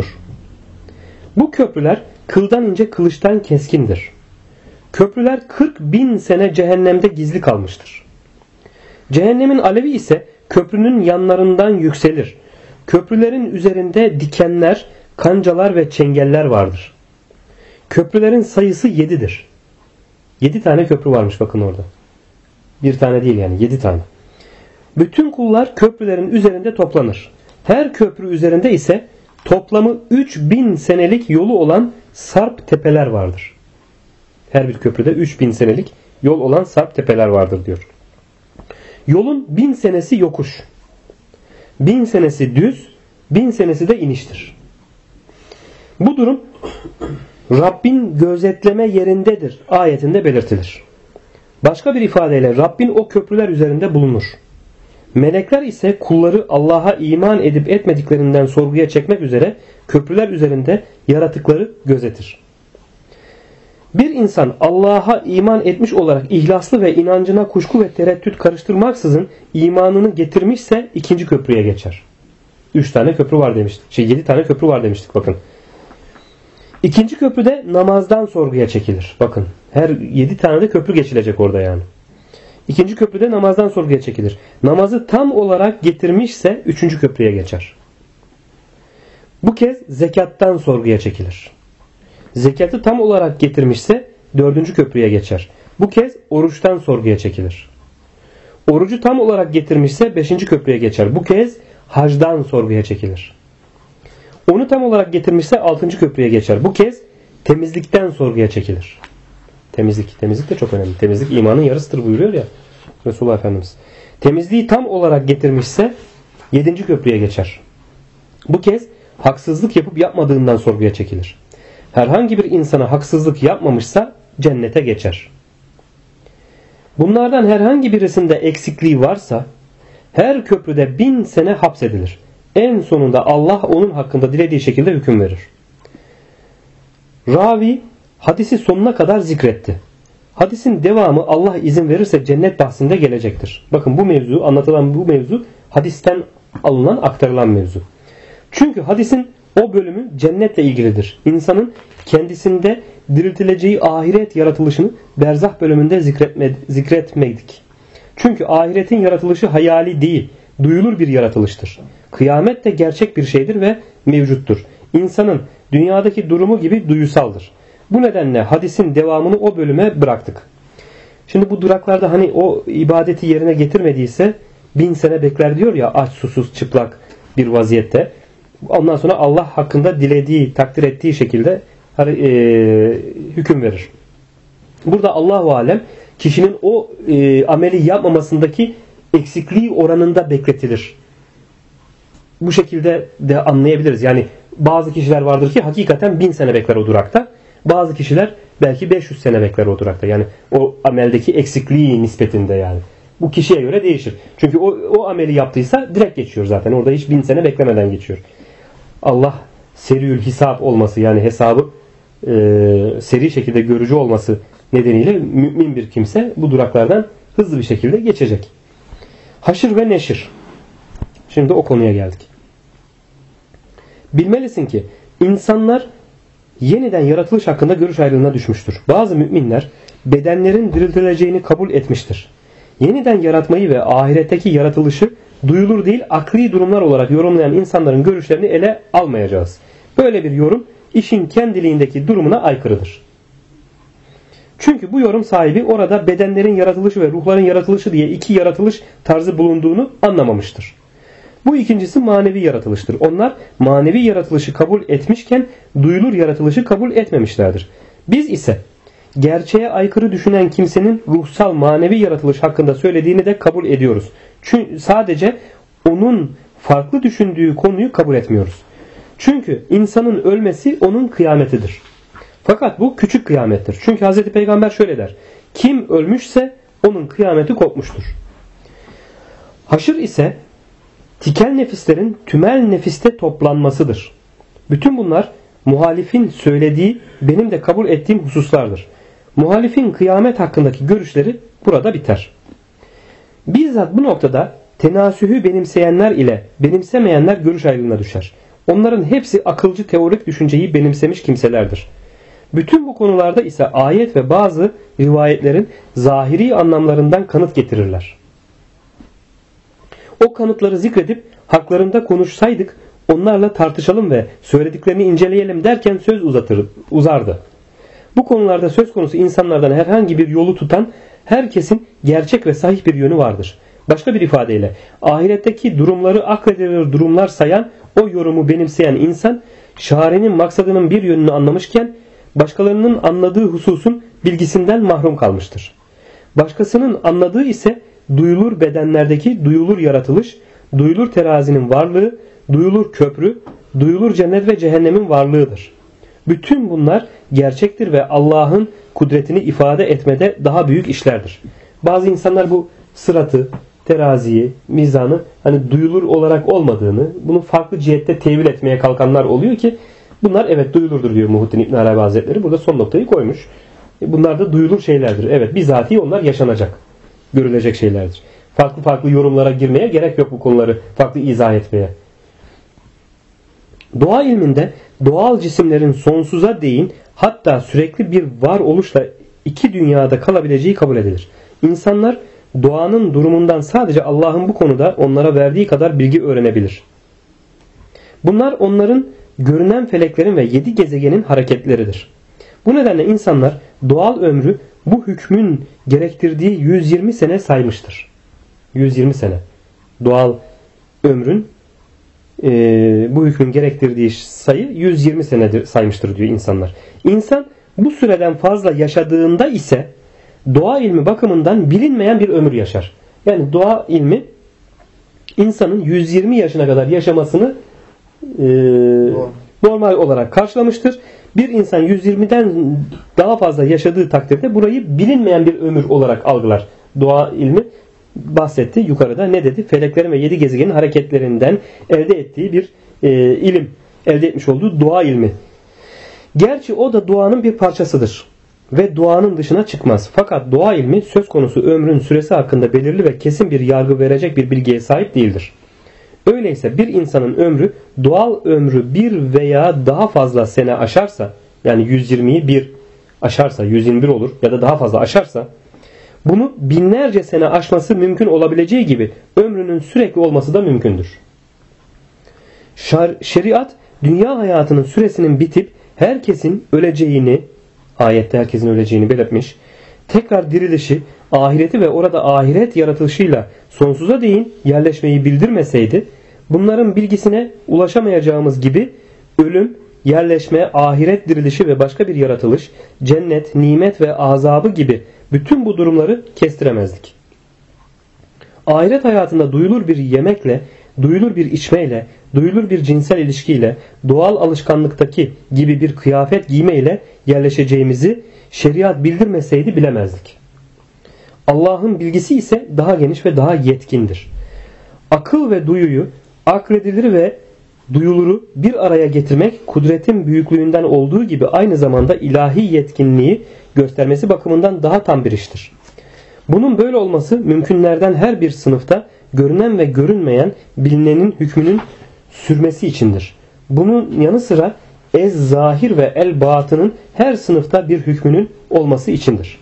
Bu köprüler kıldan ince, kılıçtan keskindir. Köprüler 40.000 sene cehennemde gizli kalmıştır. Cehennemin alevi ise köprünün yanlarından yükselir. Köprülerin üzerinde dikenler, kancalar ve çengeller vardır. Köprülerin sayısı 7'dir. 7 tane köprü varmış bakın orada. Bir tane değil yani 7 tane. Bütün kullar köprülerin üzerinde toplanır. Her köprü üzerinde ise toplamı 3000 senelik yolu olan sarp tepeler vardır. Her bir köprüde 3000 senelik yol olan sarp tepeler vardır diyor. Yolun 1000 senesi yokuş. 1000 senesi düz, 1000 senesi de iniştir. Bu durum Rabbin gözetleme yerindedir ayetinde belirtilir. Başka bir ifadeyle Rabbin o köprüler üzerinde bulunur. Melekler ise kulları Allah'a iman edip etmediklerinden sorguya çekmek üzere köprüler üzerinde yaratıkları gözetir. Bir insan Allah'a iman etmiş olarak ihlaslı ve inancına kuşku ve tereddüt karıştırmaksızın imanını getirmişse 2. köprüye geçer. 3 tane köprü var demiştik. 7 tane köprü var demiştik bakın. 2. köprüde namazdan sorguya çekilir. Bakın her 7 tane de köprü geçilecek orada yani. 2. köprüde namazdan sorguya çekilir. Namazı tam olarak getirmişse 3. köprüye geçer. Bu kez zekattan sorguya çekilir. Zekatı tam olarak getirmişse 4. köprüye geçer. Bu kez oruçtan sorguya çekilir. Orucu tam olarak getirmişse 5. köprüye geçer. Bu kez hacdan sorguya çekilir. Onu tam olarak getirmişse 6. köprüye geçer. Bu kez temizlikten sorguya çekilir. Temizlik de çok önemli. Temizlik imanın yarısıdır buyuruyor ya Resulullah Efendimiz. Temizliği tam olarak getirmişse 7. köprüye geçer. Bu kez haksızlık yapıp yapmadığından sorguya çekilir. Herhangi bir insana haksızlık yapmamışsa cennete geçer. Bunlardan herhangi birisinde eksikliği varsa her köprüde 1000 sene hapsedilir. En sonunda Allah onun hakkında dilediği şekilde hüküm verir. Ravi hadisi sonuna kadar zikretti. Hadisin devamı Allah izin verirse cennet bahsinde gelecektir. Bakın bu mevzu, anlatılan bu mevzu hadisten alınan, aktarılan mevzu. Çünkü hadisin o bölümü cennetle ilgilidir. İnsanın kendisinde diriltileceği ahiret yaratılışını berzah bölümünde zikretmedik. Çünkü ahiretin yaratılışı hayali değil, duyulur bir yaratılıştır. Kıyamet de gerçek bir şeydir ve mevcuttur. İnsanın dünyadaki durumu gibi duyusaldır. Bu nedenle hadisin devamını o bölüme bıraktık. Şimdi bu duraklarda hani o ibadeti yerine getirmediyse 1000 sene bekler diyor ya, aç, susuz, çıplak bir vaziyette. Ondan sonra Allah hakkında dilediği, takdir ettiği şekilde hüküm verir. Burada Allahu alem kişinin o ameli yapmamasındaki eksikliği oranında bekletilir. Bu şekilde de anlayabiliriz. Yani bazı kişiler vardır ki hakikaten 1000 sene bekler o durakta. Bazı kişiler belki 500 sene bekler o durakta. Yani o ameldeki eksikliği nispetinde yani. Bu kişiye göre değişir. Çünkü o ameli yaptıysa direkt geçiyor zaten. Orada hiç 1000 sene beklemeden geçiyor. Allah seriül hisap olması, yani hesabı seri şekilde görücü olması nedeniyle mümin bir kimse bu duraklardan hızlı bir şekilde geçecek. Haşr ve neşir. Şimdi o konuya geldik. Bilmelisin ki insanlar yeniden yaratılış hakkında görüş ayrılığına düşmüştür. Bazı müminler bedenlerin diriltileceğini kabul etmiştir. Yeniden yaratmayı ve ahiretteki yaratılışı duyulur değil akli durumlar olarak yorumlayan insanların görüşlerini ele almayacağız. Böyle bir yorum işin kendiliğindeki durumuna aykırıdır. Çünkü bu yorum sahibi orada bedenlerin yaratılışı ve ruhların yaratılışı diye iki yaratılış tarzı bulunduğunu anlamamıştır. Bu ikincisi manevi yaratılıştır. Onlar manevi yaratılışı kabul etmişken duyulur yaratılışı kabul etmemişlerdir. Biz ise gerçeğe aykırı düşünen kimsenin ruhsal manevi yaratılış hakkında söylediğini de kabul ediyoruz. Çünkü sadece onun farklı düşündüğü konuyu kabul etmiyoruz. Çünkü insanın ölmesi onun kıyametidir. Fakat bu küçük kıyamettir. Çünkü Hz. Peygamber şöyle der: kim ölmüşse onun kıyameti kopmuştur. Haşr ise tikel nefislerin tümel nefiste toplanmasıdır. Bütün bunlar muhalifin söylediği, benim de kabul ettiğim hususlardır. Muhalifin kıyamet hakkındaki görüşleri burada biter. Bizzat bu noktada tenasühü benimseyenler ile benimsemeyenler görüş ayrılığına düşer. Onların hepsi akılcı teorik düşünceyi benimsemiş kimselerdir. Bütün bu konularda ise ayet ve bazı rivayetlerin zahiri anlamlarından kanıt getirirler. O kanıtları zikredip haklarında konuşsaydık onlarla tartışalım ve söylediklerini inceleyelim derken söz uzardı. Bu konularda söz konusu insanlardan herhangi bir yolu tutan herkesin gerçek ve sahih bir yönü vardır. Başka bir ifadeyle ahiretteki durumları akledilir durumlar sayan o yorumu benimseyen insan şari'nin maksadının bir yönünü anlamışken başkalarının anladığı hususun bilgisinden mahrum kalmıştır. Başkasının anladığı ise duyulur bedenlerdeki duyulur yaratılış, duyulur terazinin varlığı, duyulur köprü, duyulur cennet ve cehennemin varlığıdır. Bütün bunlar gerçektir ve Allah'ın kudretini ifade etmede daha büyük işlerdir. Bazı insanlar bu sıratı, teraziyi, mizanı hani duyulur olarak olmadığını, bunu farklı cihette tevil etmeye kalkanlar oluyor ki bunlar evet duyulurdur diyor Muhittin İbn Arabi Hazretleri. Burada son noktayı koymuş. Bunlar da duyulur şeylerdir. Evet, bizatihi onlar yaşanacak, görülecek şeylerdir. Farklı farklı yorumlara girmeye gerek yok bu konuları farklı izah etmeye. Doğa ilminde doğal cisimlerin sonsuza değin hatta sürekli bir varoluşla iki dünyada kalabileceği kabul edilir. İnsanlar doğanın durumundan sadece Allah'ın bu konuda onlara verdiği kadar bilgi öğrenebilir. Bunlar onların görünen feleklerin ve 7 gezegenin hareketleridir. Bu nedenle insanlar doğal ömrü bu hükmün gerektirdiği 120 sene saymıştır. 120 sene. Doğal ömrün bu hükmün gerektirdiği sayı 120 senedir saymıştır diyor insanlar. İnsan bu süreden fazla yaşadığında ise doğa ilmi bakımından bilinmeyen bir ömür yaşar. Yani doğa ilmi insanın 120 yaşına kadar yaşamasını normal olarak karşılamıştır. Bir insan 120'den daha fazla yaşadığı takdirde burayı bilinmeyen bir ömür olarak algılar. Doğa ilmi bahsetti yukarıda, ne dedi? Feleklerin ve 7 gezegenin hareketlerinden elde ettiği bir ilim. Elde etmiş olduğu doğa ilmi. Gerçi o da doğanın bir parçasıdır ve doğanın dışına çıkmaz. Fakat doğa ilmi söz konusu ömrün süresi hakkında belirli ve kesin bir yargı verecek bir bilgiye sahip değildir. Öyleyse bir insanın ömrü doğal ömrü bir veya daha fazla sene aşarsa, yani 120'yi bir aşarsa 121 olur ya da daha fazla aşarsa, Bunu binlerce sene aşması mümkün olabileceği gibi ömrünün sürekli olması da mümkündür. Şeriat dünya hayatının süresinin bitip herkesin öleceğini, ayette herkesin öleceğini belirtmiş, tekrar dirilişi, ahireti ve orada ahiret yaratılışıyla sonsuza değin yerleşmeyi bildirmeseydi, bunların bilgisine ulaşamayacağımız gibi ölüm, yerleşme, ahiret dirilişi ve başka bir yaratılış, cennet, nimet ve azabı gibi bütün bu durumları kestiremezdik. Ahiret hayatında duyulur bir yemekle, duyulur bir içmeyle, duyulur bir cinsel ilişkiyle, doğal alışkanlıktaki gibi bir kıyafet giymeyle yerleşeceğimizi şeriat bildirmeseydi bilemezdik. Allah'ın bilgisi ise daha geniş ve daha yetkindir. Akıl ve duyuyu, akredilir ve duyuluru bir araya getirmek kudretin büyüklüğünden olduğu gibi aynı zamanda ilahi yetkinliği göstermesi bakımından daha tam bir iştir. Bunun böyle olması mümkünlerden her bir sınıfta görünen ve görünmeyen bilinenin hükmünün sürmesi içindir. Bunun yanı sıra ez-zahir ve el-batının her sınıfta bir hükmünün olması içindir.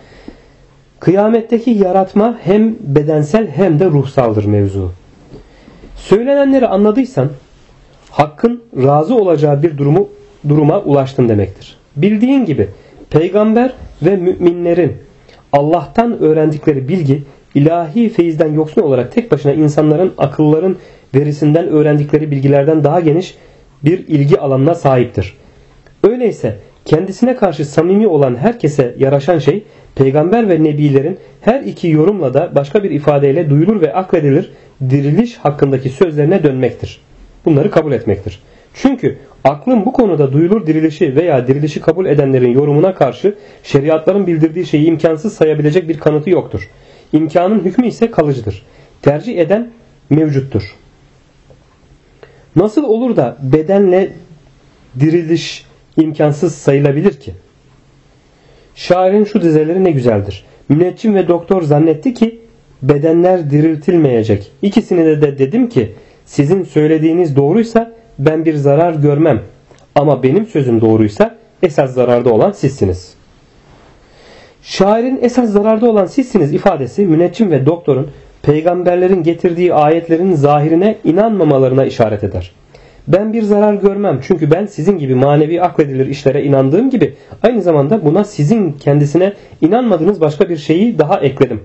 Kıyametteki yaratma hem bedensel hem de ruhsaldır mevzu. Söylenenleri anladıysan Hakk'ın razı olacağı bir duruma ulaştın demektir. Bildiğin gibi peygamber ve müminlerin Allah'tan öğrendikleri bilgi ilahi feyizden yoksun olarak tek başına insanların akılların verisinden öğrendikleri bilgilerden daha geniş bir ilgi alanına sahiptir. Öyleyse kendisine karşı samimi olan herkese yaraşan şey peygamber ve nebilerin her iki yorumla da başka bir ifadeyle duyulur ve akredilir diriliş hakkındaki sözlerine dönmektir. Bunları kabul etmektir. Çünkü aklın bu konuda duyulur dirilişi veya dirilişi kabul edenlerin yorumuna karşı şeriatların bildirdiği şeyi imkansız sayabilecek bir kanıtı yoktur. İmkanın hükmü ise kalıcıdır. Tercih eden mevcuttur. Nasıl olur da bedenle diriliş imkansız sayılabilir ki? Şairin şu dizeleri ne güzeldir. Müneccim ve doktor zannetti ki bedenler diriltilmeyecek. İkisini de dedim ki sizin söylediğiniz doğruysa ben bir zarar görmem. Ama benim sözüm doğruysa esas zararda olan sizsiniz. Şairin esas zararda olan sizsiniz ifadesi müneccim ve doktorun peygamberlerin getirdiği ayetlerin zahirine inanmamalarına işaret eder. Ben bir zarar görmem çünkü ben sizin gibi manevi akledilir işlere inandığım gibi aynı zamanda buna sizin kendisine inanmadığınız başka bir şeyi daha ekledim.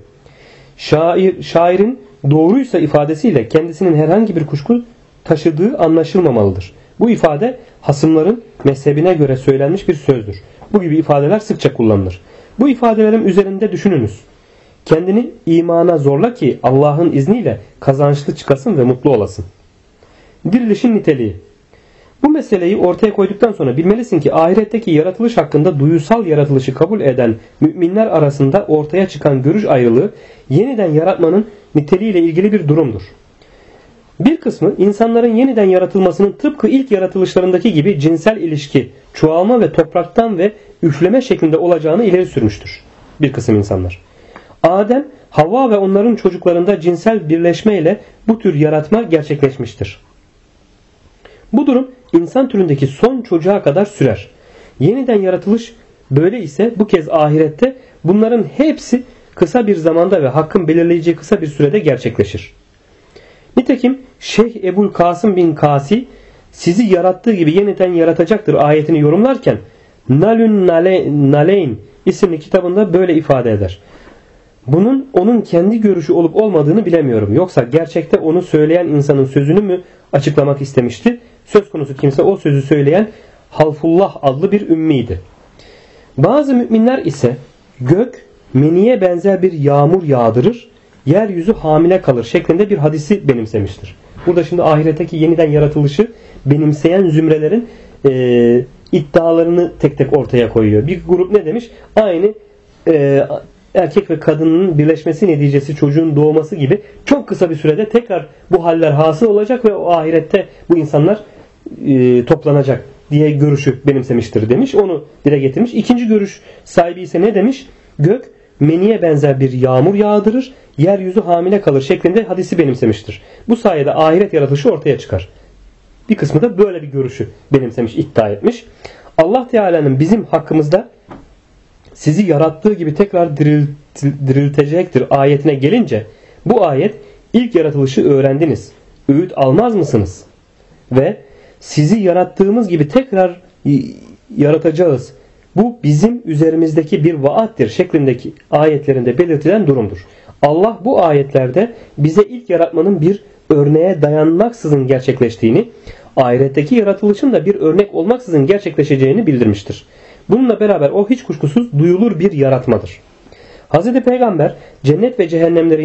Şairin doğruysa ifadesiyle kendisinin herhangi bir kuşku taşıdığı anlaşılmamalıdır. Bu ifade hasımların mezhebine göre söylenmiş bir sözdür. Bu gibi ifadeler sıkça kullanılır. Bu ifadelerim üzerinde düşününüz. Kendini imana zorla ki Allah'ın izniyle kazançlı çıkasın ve mutlu olasın. Dirilişin niteliği. Bu meseleyi ortaya koyduktan sonra bilmelisin ki ahiretteki yaratılış hakkında duyusal yaratılışı kabul eden müminler arasında ortaya çıkan görüş ayrılığı yeniden yaratmanın niteliğiyle ilgili bir durumdur. Bir kısmı insanların yeniden yaratılmasının tıpkı ilk yaratılışlarındaki gibi cinsel ilişki, çoğalma ve topraktan ve üfleme şeklinde olacağını ileri sürmüştür. Bir kısım insanlar. Adem, Havva ve onların çocuklarında cinsel birleşme ile bu tür yaratma gerçekleşmiştir. Bu durum insan türündeki son çocuğa kadar sürer. Yeniden yaratılış böyle ise bu kez ahirette bunların hepsi kısa bir zamanda ve Hakk'ın belirleyeceği kısa bir sürede gerçekleşir. Nitekim Şeyh Ebul Kasım bin Kasi sizi yarattığı gibi yeniden yaratacaktır ayetini yorumlarken Nalun Naleyn isimli kitabında böyle ifade eder. Bunun onun kendi görüşü olup olmadığını bilemiyorum. Yoksa gerçekte onu söyleyen insanın sözünü mü açıklamak istemişti? Söz konusu kimse o sözü söyleyen Halfullah adlı bir ümmiydi. Bazı müminler ise gök meniye benzer bir yağmur yağdırır, yeryüzü hamile kalır şeklinde bir hadisi benimsemiştir. Burada şimdi ahiretteki yeniden yaratılışı benimseyen zümrelerin iddialarını tek tek ortaya koyuyor. Bir grup ne demiş? Aynı erkek ve kadının birleşmesi neticesi çocuğun doğması gibi çok kısa bir sürede tekrar bu haller hasıl olacak ve o ahirette bu insanlar toplanacak diye görüşü benimsemiştir demiş. Onu dile getirmiş. İkinci görüş sahibi ise ne demiş? Gök meniye benzer bir yağmur yağdırır, yeryüzü hamile kalır şeklinde hadisi benimsemiştir. Bu sayede ahiret yaratışı ortaya çıkar. Bir kısmı da böyle bir görüşü benimsemiş, iddia etmiş. Allah Teala'nın bizim hakkımızda sizi yarattığı gibi tekrar diriltecektir ayetine gelince bu ayet ilk yaratılışı öğrendiniz. Öğüt almaz mısınız? Ve sizi yarattığımız gibi tekrar yaratacağız. Bu bizim üzerimizdeki bir vaattir şeklindeki ayetlerinde belirtilen durumdur. Allah bu ayetlerde bize ilk yaratmanın bir örneğe dayanmaksızın gerçekleştiğini, ahiretteki yaratılışın da bir örnek olmaksızın gerçekleşeceğini bildirmiştir. Bununla beraber o hiç kuşkusuz duyulur bir yaratmadır. Hz. Peygamber cennet ve cehennemliklerin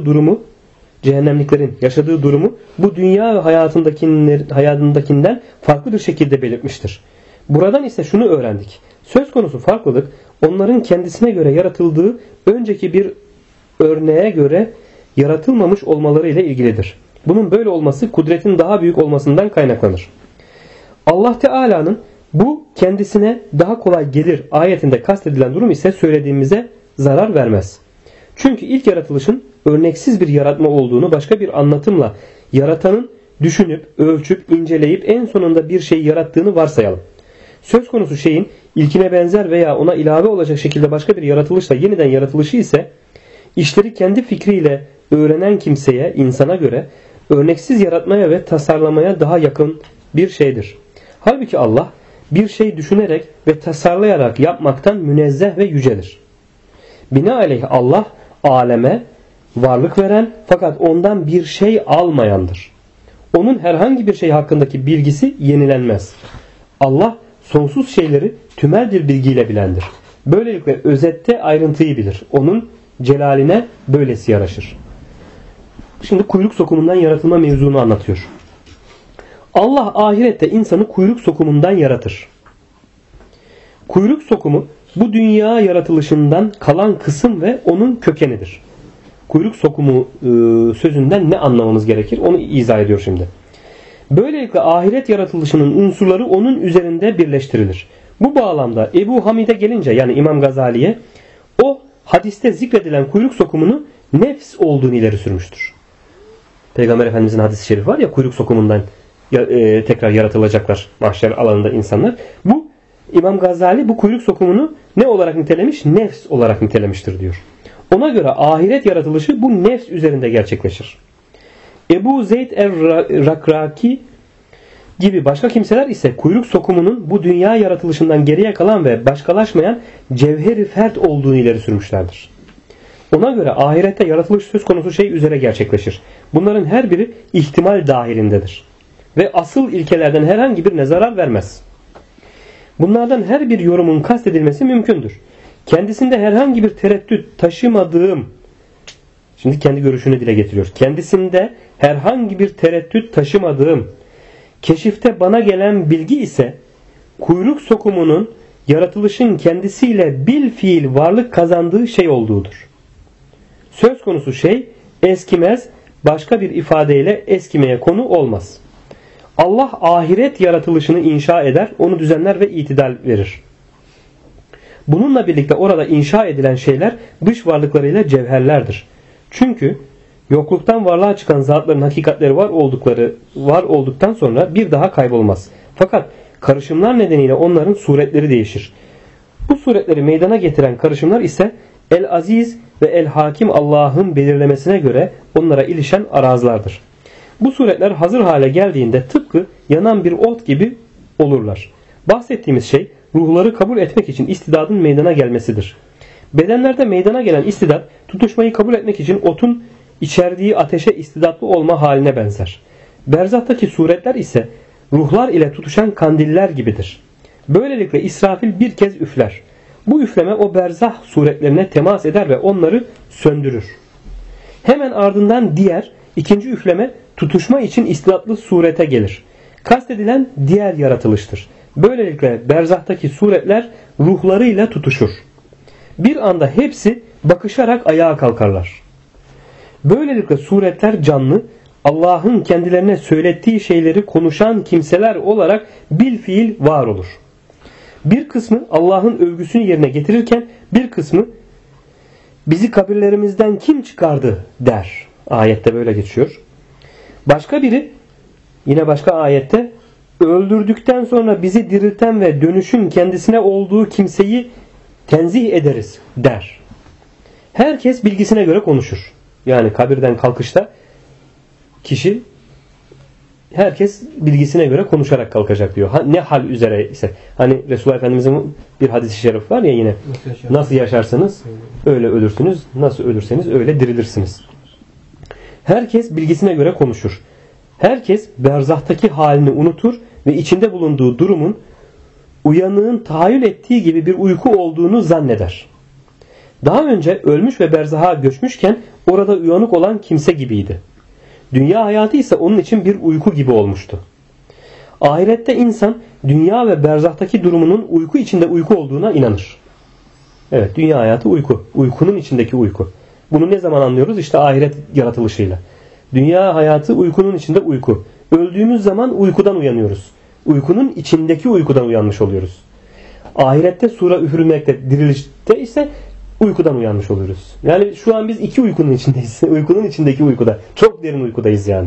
yaşadığı durumu bu dünya ve hayatındakinden farklı bir şekilde belirtmiştir. Buradan ise şunu öğrendik. Söz konusu farklılık onların kendisine göre yaratıldığı önceki bir örneğe göre yaratılmamış olmaları ile ilgilidir. Bunun böyle olması kudretin daha büyük olmasından kaynaklanır. Allah Teala'nın bu kendisine daha kolay gelir ayetinde kastedilen durum ise söylediğimize zarar vermez. Çünkü ilk yaratılışın örneksiz bir yaratma olduğunu başka bir anlatımla yaratanın düşünüp, ölçüp, inceleyip en sonunda bir şeyi yarattığını varsayalım. Söz konusu şeyin ilkine benzer veya ona ilave olacak şekilde başka bir yaratılışla yeniden yaratılışı ise işleri kendi fikriyle öğrenen kimseye, insana göre örneksiz yaratmaya ve tasarlamaya daha yakın bir şeydir. Halbuki Allah bir şey düşünerek ve tasarlayarak yapmaktan münezzeh ve yücedir. Binaenaleyh Allah aleme varlık veren fakat ondan bir şey almayandır. Onun herhangi bir şey hakkındaki bilgisi yenilenmez. Allah sonsuz şeyleri tümel bir bilgiyle bilendir. Böylelikle özette ayrıntıyı bilir. Onun celaline böylesi yaraşır. Şimdi kuyruk sokumundan yaratılma mevzunu anlatıyor. Allah ahirette insanı kuyruk sokumundan yaratır. Kuyruk sokumu bu dünya yaratılışından kalan kısım ve onun kökenidir. Kuyruk sokumu sözünden ne anlamamız gerekir? Onu izah ediyor şimdi. Böylelikle ahiret yaratılışının unsurları onun üzerinde birleştirilir. Bu bağlamda Ebu Hamid'e gelince yani İmam Gazali'ye o hadiste zikredilen kuyruk sokumunu nefs olduğunu ileri sürmüştür. Peygamber Efendimizin hadis-i şerifi var ya kuyruk sokumundan tekrar yaratılacaklar mahşer alanında insanlar. Bu İmam Gazali bu kuyruk sokumunu ne olarak nitelemiş? Nefs olarak nitelemiştir diyor. Ona göre ahiret yaratılışı bu nefs üzerinde gerçekleşir. Ebu Zeyd el-Rakraki gibi başka kimseler ise kuyruk sokumunun bu dünya yaratılışından geriye kalan ve başkalaşmayan cevheri fert olduğunu ileri sürmüşlerdir. Ona göre ahirette yaratılış söz konusu şey üzere gerçekleşir. Bunların her biri ihtimal dahilindedir. Ve asıl ilkelerden herhangi birine zarar vermez. Bunlardan her bir yorumun kastedilmesi mümkündür. Kendisinde herhangi bir tereddüt taşımadığım, şimdi kendi görüşünü dile getiriyor. Kendisinde herhangi bir tereddüt taşımadığım, keşifte bana gelen bilgi ise kuyruk sokumunun yaratılışın kendisiyle bil fiil varlık kazandığı şey olduğudur. Söz konusu şey eskimez, başka bir ifadeyle eskimeye konu olmaz. Allah ahiret yaratılışını inşa eder, onu düzenler ve itidal verir. Bununla birlikte orada inşa edilen şeyler dış varlıklarıyla cevherlerdir. Çünkü yokluktan varlığa çıkan zatların hakikatleri var olduktan sonra bir daha kaybolmaz. Fakat karışımlar nedeniyle onların suretleri değişir. Bu suretleri meydana getiren karışımlar ise El-Aziz ve El-Hakim Allah'ın belirlemesine göre onlara ilişen arazlardır. Bu suretler hazır hale geldiğinde tıpkı yanan bir ot gibi olurlar. Bahsettiğimiz şey ruhları kabul etmek için istidadın meydana gelmesidir. Bedenlerde meydana gelen istidat tutuşmayı kabul etmek için otun içerdiği ateşe istidatlı olma haline benzer. Berzahtaki suretler ise ruhlar ile tutuşan kandiller gibidir. Böylelikle İsrafil bir kez üfler. Bu üfleme o berzah suretlerine temas eder ve onları söndürür. Hemen ardından ikinci üfleme tutuşma için istidatlı surete gelir. Kastedilen diğer yaratılıştır. Böylelikle berzahtaki suretler ruhlarıyla tutuşur. Bir anda hepsi bakışarak ayağa kalkarlar. Böylelikle suretler canlı, Allah'ın kendilerine söylettiği şeyleri konuşan kimseler olarak bil fiil var olur. Bir kısmı Allah'ın övgüsünü yerine getirirken bir kısmı bizi kabirlerimizden kim çıkardı der. Ayette böyle geçiyor. Başka biri yine başka ayette öldürdükten sonra bizi dirilten ve dönüşün kendisine olduğu kimseyi tenzih ederiz der. Herkes bilgisine göre konuşur. Yani kabirden kalkışta kişi herkes bilgisine göre konuşarak kalkacak diyor. Ne hal üzere ise. Hani Resulullah Efendimiz'in bir hadis-i şerif var ya yine. Nasıl yaşarsanız öyle ölürsünüz. Nasıl ölürseniz öyle dirilirsiniz. Herkes bilgisine göre konuşur. Herkes berzahtaki halini unutur ve içinde bulunduğu durumun uyanığın tahayyül ettiği gibi bir uyku olduğunu zanneder. Daha önce ölmüş ve berzaha göçmüşken orada uyanık olan kimse gibiydi. Dünya hayatı ise onun için bir uyku gibi olmuştu. Ahirette insan dünya ve berzahtaki durumunun uyku içinde uyku olduğuna inanır. Evet, dünya hayatı uyku. Uykunun içindeki uyku. Bunu ne zaman anlıyoruz? İşte ahiret yaratılışıyla. Dünya hayatı uykunun içinde uyku. Öldüğümüz zaman uykudan uyanıyoruz. Uykunun içindeki uykudan uyanmış oluyoruz. Ahirette sura üfürülmekte, dirilişte ise uykudan uyanmış oluyoruz. Yani şu an biz iki uykunun içindeyiz. Uykunun içindeki uykuda. Çok derin uykudayız yani.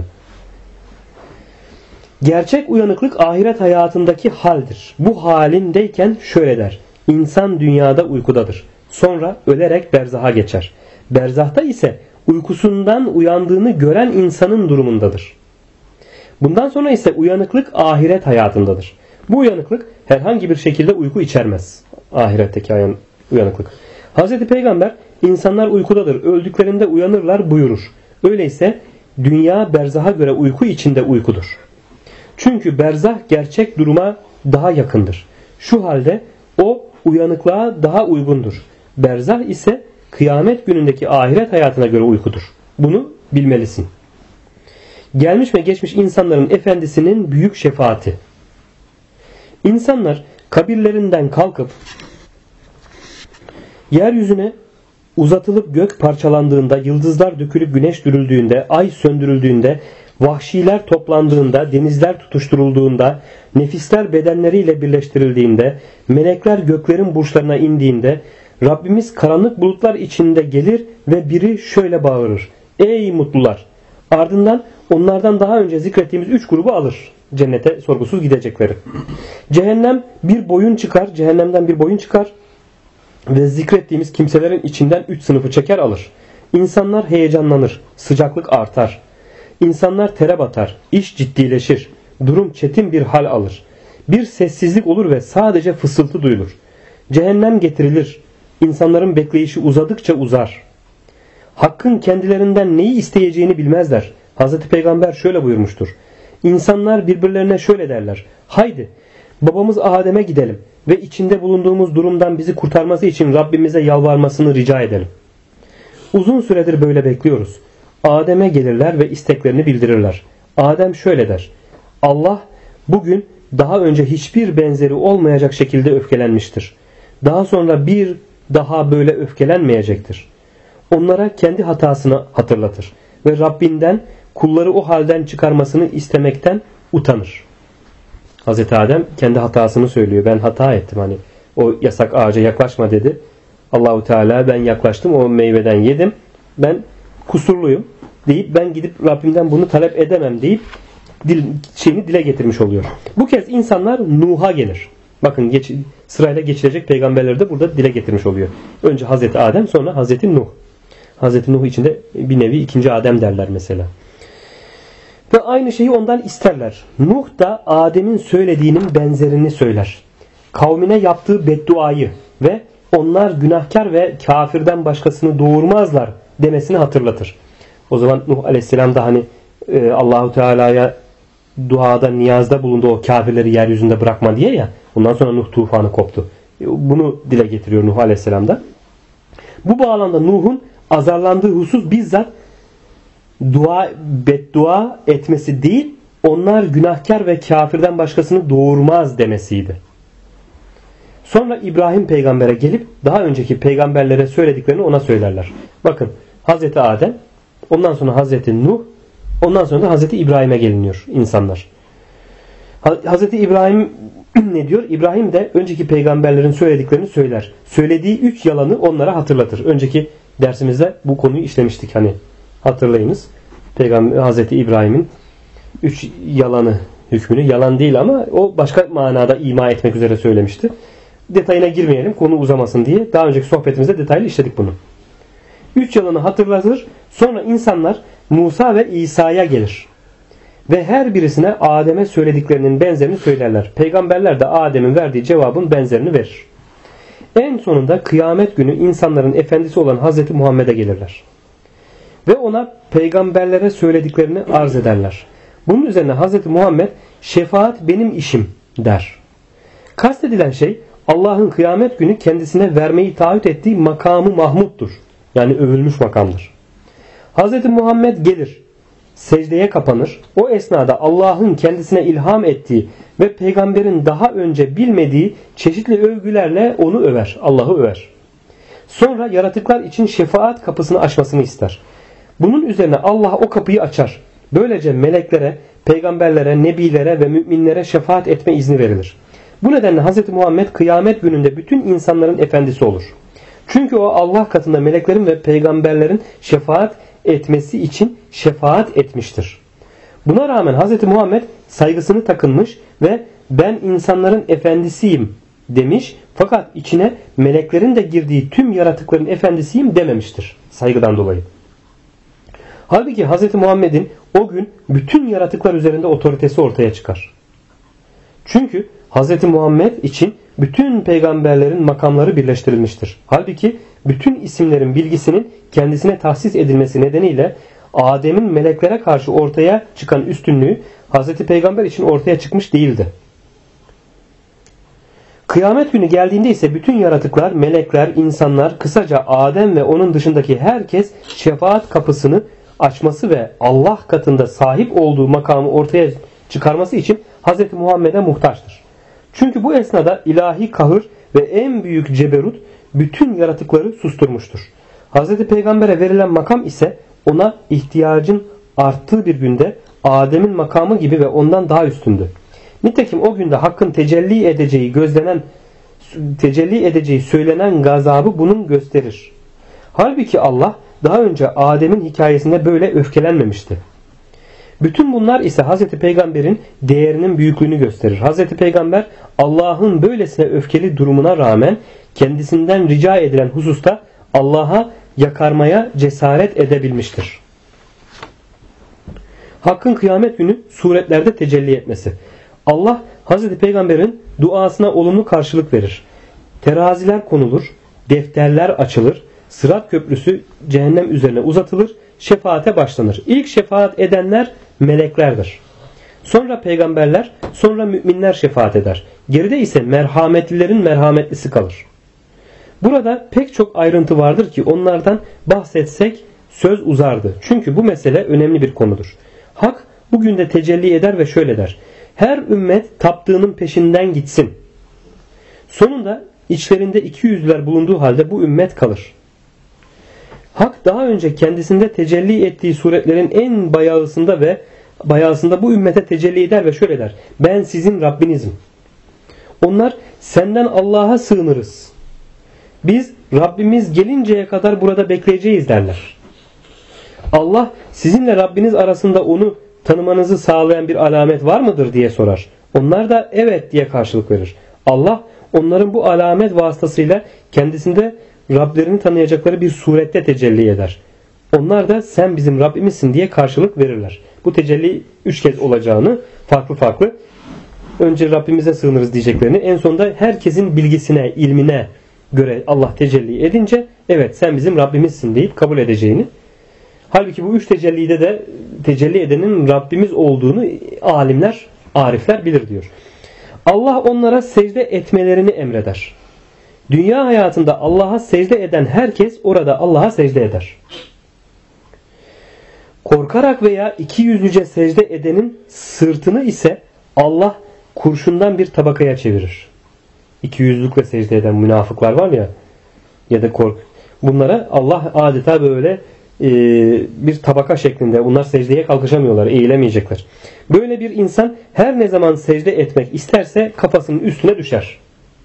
Gerçek uyanıklık ahiret hayatındaki haldir. Bu halindeyken şöyle der. İnsan dünyada uykudadır. Sonra ölerek berzaha geçer. Berzahta ise uykusundan uyandığını gören insanın durumundadır. Bundan sonra ise uyanıklık ahiret hayatındadır. Bu uyanıklık herhangi bir şekilde uyku içermez. Ahiretteki uyanıklık. Hz. Peygamber insanlar uykudadır, öldüklerinde uyanırlar buyurur. Öyleyse dünya berzaha göre uyku içinde uykudur. Çünkü berzah gerçek duruma daha yakındır. Şu halde o uyanıklığa daha uygundur. Berzah ise kıyamet günündeki ahiret hayatına göre uykudur. Bunu bilmelisin. Gelmiş ve geçmiş insanların efendisinin büyük şefaati. İnsanlar kabirlerinden kalkıp yeryüzüne uzatılıp gök parçalandığında, yıldızlar dökülüp güneş dürüldüğünde, ay söndürüldüğünde, vahşiler toplandığında, denizler tutuşturulduğunda, nefisler bedenleriyle birleştirildiğinde, melekler göklerin burçlarına indiğinde, Rabbimiz karanlık bulutlar içinde gelir ve biri şöyle bağırır. Ey mutlular! Ardından onlardan daha önce zikrettiğimiz 3 grubu alır. Cennete sorgusuz gidecekleri. Cehennemden bir boyun çıkar ve zikrettiğimiz kimselerin içinden 3 sınıfı çeker alır. İnsanlar heyecanlanır, sıcaklık artar. İnsanlar tere batar, iş ciddileşir, durum çetin bir hal alır. Bir sessizlik olur ve sadece fısıltı duyulur. Cehennem getirilir, insanların bekleyişi uzadıkça uzar. Hakkın kendilerinden neyi isteyeceğini bilmezler. Hz. Peygamber şöyle buyurmuştur. İnsanlar birbirlerine şöyle derler. Haydi babamız Adem'e gidelim ve içinde bulunduğumuz durumdan bizi kurtarması için Rabbimize yalvarmasını rica edelim. Uzun süredir böyle bekliyoruz. Adem'e gelirler ve isteklerini bildirirler. Adem şöyle der. Allah bugün daha önce hiçbir benzeri olmayacak şekilde öfkelenmiştir. Daha sonra bir daha böyle öfkelenmeyecektir. Onlara kendi hatasını hatırlatır ve Rabbinden kulları o halden çıkarmasını istemekten utanır. Hazreti Adem kendi hatasını söylüyor. Ben hata ettim. Hani o yasak ağaca yaklaşma dedi. Allahu Teala ben yaklaştım. O meyveden yedim. Ben kusurluyum deyip ben gidip Rabbimden bunu talep edemem deyip dile getirmiş oluyor. Bu kez insanlar Nuh'a gelir. Bakın sırayla geçilecek peygamberleri de burada dile getirmiş oluyor. Önce Hazreti Adem, sonra Hazreti Nuh. Hazreti Nuh içinde bir nevi ikinci Adem derler mesela. Ve aynı şeyi ondan isterler. Nuh da Adem'in söylediğinin benzerini söyler. Kavmine yaptığı bedduayı ve onlar günahkar ve kafirden başkasını doğurmazlar demesini hatırlatır. O zaman Nuh Aleyhisselam da hani Allahu Teala'ya duada, niyazda bulundu o kafirleri yeryüzünde bırakma diye ya. Ondan sonra Nuh tufanı koptu. Bunu dile getiriyor Nuh Aleyhisselam da. Bu bağlamda Nuh'un azarlandığı husus bizzat beddua etmesi değil, onlar günahkar ve kafirden başkasını doğurmaz demesiydi. Sonra İbrahim peygambere gelip daha önceki peygamberlere söylediklerini ona söylerler. Bakın Hazreti Adem, ondan sonra Hazreti Nuh, ondan sonra da Hazreti İbrahim'e geliniyor insanlar. Hazreti İbrahim ne diyor? İbrahim de önceki peygamberlerin söylediklerini söyler. Söylediği 3 yalanı onlara hatırlatır. Önceki dersimizde bu konuyu işlemiştik hani. Hatırlayınız. Peygamber Hazreti İbrahim'in 3 yalanı hükmünü, yalan değil ama o başka manada ima etmek üzere söylemişti. Detayına girmeyelim konu uzamasın diye. Daha önceki sohbetimizde detaylı işledik bunu. 3 yılını hatırlatır. Sonra insanlar Musa ve İsa'ya gelir. Ve her birisine Adem'e söylediklerinin benzerini söylerler. Peygamberler de Adem'in verdiği cevabın benzerini verir. En sonunda kıyamet günü insanların efendisi olan Hazreti Muhammed'e gelirler. Ve ona peygamberlere söylediklerini arz ederler. Bunun üzerine Hazreti Muhammed şefaat benim işim der. Kastedilen şey Allah'ın kıyamet günü kendisine vermeyi taahhüt ettiği makamı Mahmud'dur. Yani övülmüş makamdır. Hazreti Muhammed gelir, secdeye kapanır. O esnada Allah'ın kendisine ilham ettiği ve peygamberin daha önce bilmediği çeşitli övgülerle onu över, Allah'ı över. Sonra yaratıklar için şefaat kapısını açmasını ister. Bunun üzerine Allah o kapıyı açar. Böylece meleklere, peygamberlere, nebilere ve müminlere şefaat etme izni verilir. Bu nedenle Hz. Muhammed kıyamet gününde bütün insanların efendisi olur. Çünkü o Allah katında meleklerin ve peygamberlerin şefaat etmesi için şefaat etmiştir. Buna rağmen Hz. Muhammed saygısını takınmış ve ben insanların efendisiyim demiş, fakat içine meleklerin de girdiği tüm yaratıkların efendisiyim dememiştir saygıdan dolayı. Halbuki Hz. Muhammed'in o gün bütün yaratıklar üzerinde otoritesi ortaya çıkar. Çünkü Hz. Muhammed için bütün peygamberlerin makamları birleştirilmiştir. Halbuki bütün isimlerin bilgisinin kendisine tahsis edilmesi nedeniyle Adem'in meleklere karşı ortaya çıkan üstünlüğü Hz. Peygamber için ortaya çıkmış değildi. Kıyamet günü geldiğinde ise bütün yaratıklar, melekler, insanlar, kısaca Adem ve onun dışındaki herkes şefaat kapısını açması ve Allah katında sahip olduğu makamı ortaya çıkarması için Hz. Muhammed'e muhtaçtır. Çünkü bu esnada ilahi kahır ve en büyük ceberut bütün yaratıkları susturmuştur. Hz. Peygamber'e verilen makam ise ona ihtiyacın arttığı bir günde Adem'in makamı gibi ve ondan daha üstündü. Nitekim o günde Hakk'ın tecelli edeceği söylenen gazabı bunun gösterir. Halbuki Allah daha önce Adem'in hikayesinde böyle öfkelenmemişti. Bütün bunlar ise Hz. Peygamber'in değerinin büyüklüğünü gösterir. Hz. Peygamber Allah'ın böylesine öfkeli durumuna rağmen kendisinden rica edilen hususta Allah'a yakarmaya cesaret edebilmiştir. Hakkın kıyamet günü suretlerde tecelli etmesi. Allah Hz. Peygamber'in duasına olumlu karşılık verir. Teraziler konulur, defterler açılır, Sırat köprüsü cehennem üzerine uzatılır, şefaate başlanır. İlk şefaat edenler meleklerdir. Sonra peygamberler, sonra müminler şefaat eder. Geride ise merhametlilerin merhametlisi kalır. Burada pek çok ayrıntı vardır ki onlardan bahsetsek söz uzardı. Çünkü bu mesele önemli bir konudur. Hak bugün de tecelli eder ve şöyle der: her ümmet taptığının peşinden gitsin. Sonunda içlerinde 200'ler bulunduğu halde bu ümmet kalır. Hak daha önce kendisinde tecelli ettiği suretlerin en bayağısında bu ümmete tecelli eder ve şöyle der: ben sizin Rabbinizim. Onlar senden Allah'a sığınırız. Biz Rabbimiz gelinceye kadar burada bekleyeceğiz derler. Allah sizinle Rabbiniz arasında onu tanımanızı sağlayan bir alamet var mıdır diye sorar. Onlar da evet diye karşılık verir. Allah onların bu alamet vasıtasıyla kendisinde Rablerini tanıyacakları bir surette tecelli eder. Onlar da sen bizim Rabbimizsin diye karşılık verirler. Bu tecelli 3 kez olacağını farklı önce Rabbimize sığınırız diyeceklerini, en sonunda herkesin bilgisine, ilmine göre Allah tecelli edince evet sen bizim Rabbimizsin deyip kabul edeceğini. Halbuki bu 3 tecellide de tecelli edenin Rabbimiz olduğunu alimler, arifler bilir diyor. Allah onlara secde etmelerini emreder. Dünya hayatında Allah'a secde eden herkes orada Allah'a secde eder. Korkarak veya ikiyüzlüce secde edenin sırtını ise Allah kurşundan bir tabakaya çevirir. İkiyüzlülükle secde eden münafıklar var ya da bunlara Allah adeta böyle bir tabaka şeklinde, bunlar secdeye kalkışamıyorlar, eğilemeyecekler. Böyle bir insan her ne zaman secde etmek isterse kafasının üstüne düşer.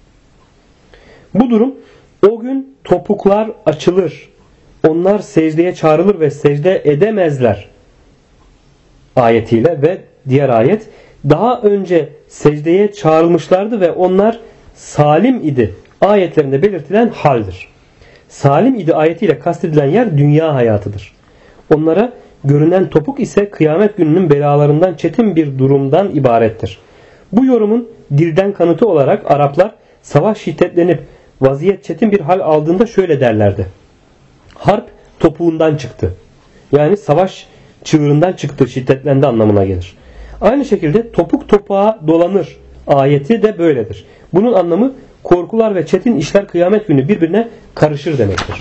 Bu durum o gün topuklar açılır. Onlar secdeye çağrılır ve secde edemezler ayetiyle ve diğer ayet daha önce secdeye çağrılmışlardı ve onlar salim idi ayetlerinde belirtilen haldir. Salim idi ayetiyle kastedilen yer dünya hayatıdır. Onlara görünen topuk ise kıyamet gününün belalarından çetin bir durumdan ibarettir. Bu yorumun dilden kanıtı olarak Araplar savaş şiddetlenip vaziyet çetin bir hal aldığında şöyle derlerdi. Harp topuğundan çıktı. Yani savaş çığırından çıktı, şiddetlendi anlamına gelir. Aynı şekilde topuk topuğa dolanır ayeti de böyledir. Bunun anlamı korkular ve çetin işler kıyamet günü birbirine karışır demektir.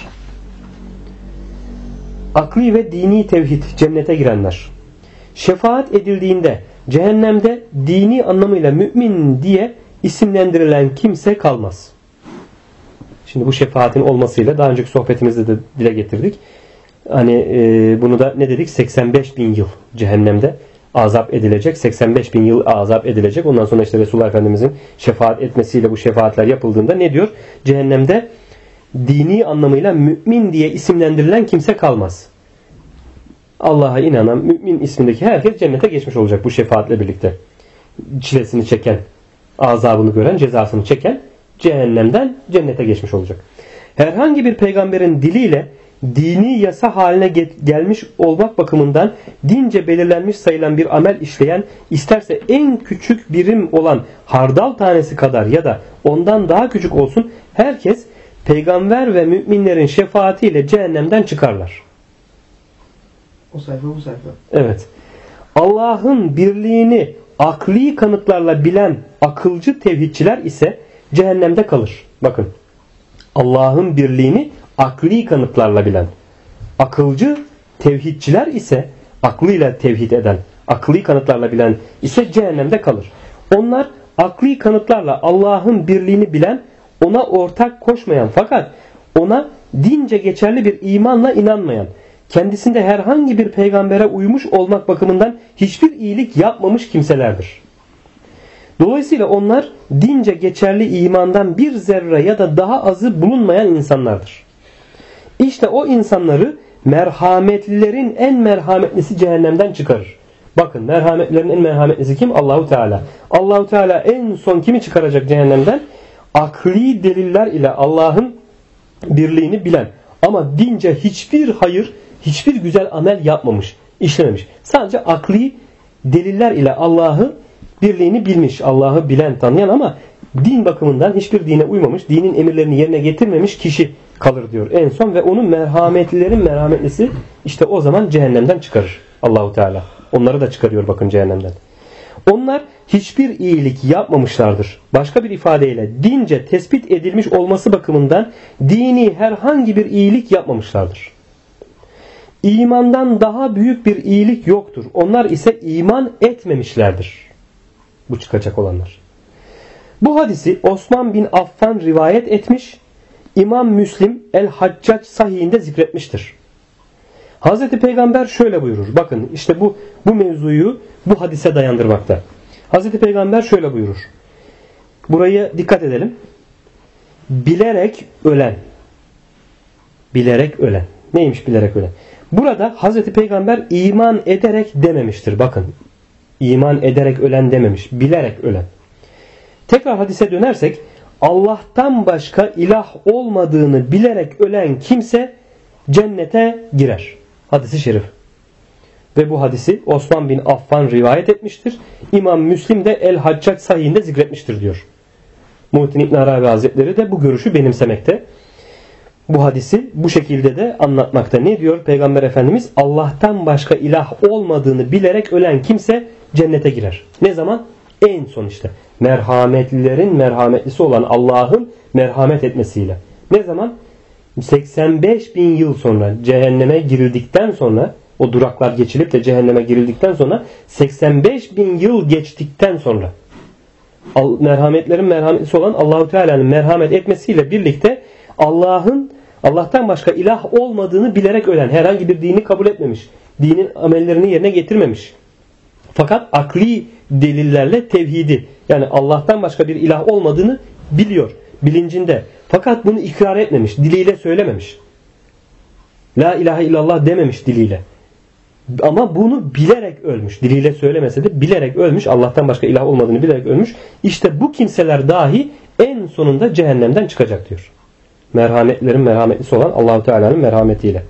Akli ve dini tevhid, cennete girenler. Şefaat edildiğinde cehennemde dini anlamıyla mümin diye isimlendirilen kimse kalmaz. Şimdi bu şefaatin olmasıyla daha önceki sohbetimizde de dile getirdik. Hani bunu da ne dedik? 85 bin yıl cehennemde azap edilecek. 85 bin yıl azap edilecek. Ondan sonra işte Resulullah Efendimizin şefaat etmesiyle bu şefaatler yapıldığında ne diyor? Cehennemde dini anlamıyla mümin diye isimlendirilen kimse kalmaz. Allah'a inanan mümin ismindeki herkes cennete geçmiş olacak bu şefaatle birlikte. Çilesini çeken, azabını gören, cezasını çeken cehennemden cennete geçmiş olacak. Herhangi bir peygamberin diliyle dini yasa haline gelmiş olmak bakımından dince belirlenmiş sayılan bir amel işleyen, isterse en küçük birim olan hardal tanesi kadar ya da ondan daha küçük olsun, herkes peygamber ve müminlerin şefaatiyle cehennemden çıkarlar. O sayfa bu sayfa. Evet. Allah'ın birliğini akli kanıtlarla bilen akılcı tevhidçiler ise cehennemde kalır. Bakın. Allah'ın birliğini akli kanıtlarla bilen akılcı tevhidçiler ise, aklıyla tevhid eden, akli kanıtlarla bilen ise cehennemde kalır. Onlar akli kanıtlarla Allah'ın birliğini bilen, ona ortak koşmayan fakat ona dince geçerli bir imanla inanmayan, kendisinde herhangi bir peygambere uymuş olmak bakımından hiçbir iyilik yapmamış kimselerdir. Dolayısıyla onlar dince geçerli imandan bir zerre ya da daha azı bulunmayan insanlardır. İşte o insanları merhametlilerin en merhametlisi cehennemden çıkarır. Bakın, merhametlilerin en merhametlisi kim? Allahu Teala. Allahu Teala en son kimi çıkaracak cehennemden? Akli deliller ile Allah'ın birliğini bilen ama dince hiçbir hayır, hiçbir güzel amel yapmamış, işlememiş. Sadece akli deliller ile Allah'ı birliğini bilmiş, Allah'ı bilen, tanıyan ama din bakımından hiçbir dine uymamış, dinin emirlerini yerine getirmemiş kişi kalır diyor en son ve onun merhametlilerin merhametlisi işte o zaman cehennemden çıkarır Allahu Teala. Onları da çıkarıyor bakın cehennemden. Onlar hiçbir iyilik yapmamışlardır. Başka bir ifadeyle dince tespit edilmiş olması bakımından dini herhangi bir iyilik yapmamışlardır. İmandan daha büyük bir iyilik yoktur. Onlar ise iman etmemişlerdir. Bu çıkacak olanlar. Bu hadisi Osman bin Affan rivayet etmiş, İmam Müslim El-Haccac sahihinde zikretmiştir. Hazreti Peygamber şöyle buyurur. Bakın işte bu mevzuyu bu hadise dayandırmakta. Hazreti Peygamber şöyle buyurur. Buraya dikkat edelim. Bilerek ölen. Bilerek ölen. Neymiş bilerek ölen? Burada Hazreti Peygamber iman ederek dememiştir. Bakın. İman ederek ölen dememiş. Bilerek ölen. Tekrar hadise dönersek Allah'tan başka ilah olmadığını bilerek ölen kimse cennete girer. Hadis-i şerif. Ve bu hadisi Osman bin Affan rivayet etmiştir. İmam Müslim de El-Haccac sahihinde zikretmiştir diyor. Muhittin İbn Arabi Hazretleri de bu görüşü benimsemekte. Bu hadisi bu şekilde de anlatmakta. Ne diyor Peygamber Efendimiz? Allah'tan başka ilah olmadığını bilerek ölen kimse cennete girer. Ne zaman? En son işte. Merhametlilerin merhametlisi olan Allah'ın merhamet etmesiyle. Ne zaman? 85 bin yıl sonra cehenneme girildikten sonra, o duraklar geçilip de cehenneme girildikten sonra 85 bin yıl geçtikten sonra merhametlerin merhametlisi olan Allahu Teala'nın merhamet etmesiyle birlikte Allah'tan başka ilah olmadığını bilerek ölen, herhangi bir dini kabul etmemiş, dinin amellerini yerine getirmemiş. Fakat akli delillerle tevhidi, yani Allah'tan başka bir ilah olmadığını biliyor, bilincinde. Fakat bunu ikrar etmemiş, diliyle söylememiş. La ilahe illallah dememiş diliyle. Ama bunu bilerek ölmüş. Diliyle söylemese de bilerek ölmüş. Allah'tan başka ilah olmadığını bilerek ölmüş. İşte bu kimseler dahi en sonunda cehennemden çıkacak diyor. Merhametlerin merhametlisi olan Allah-u Teala'nın merhametiyle.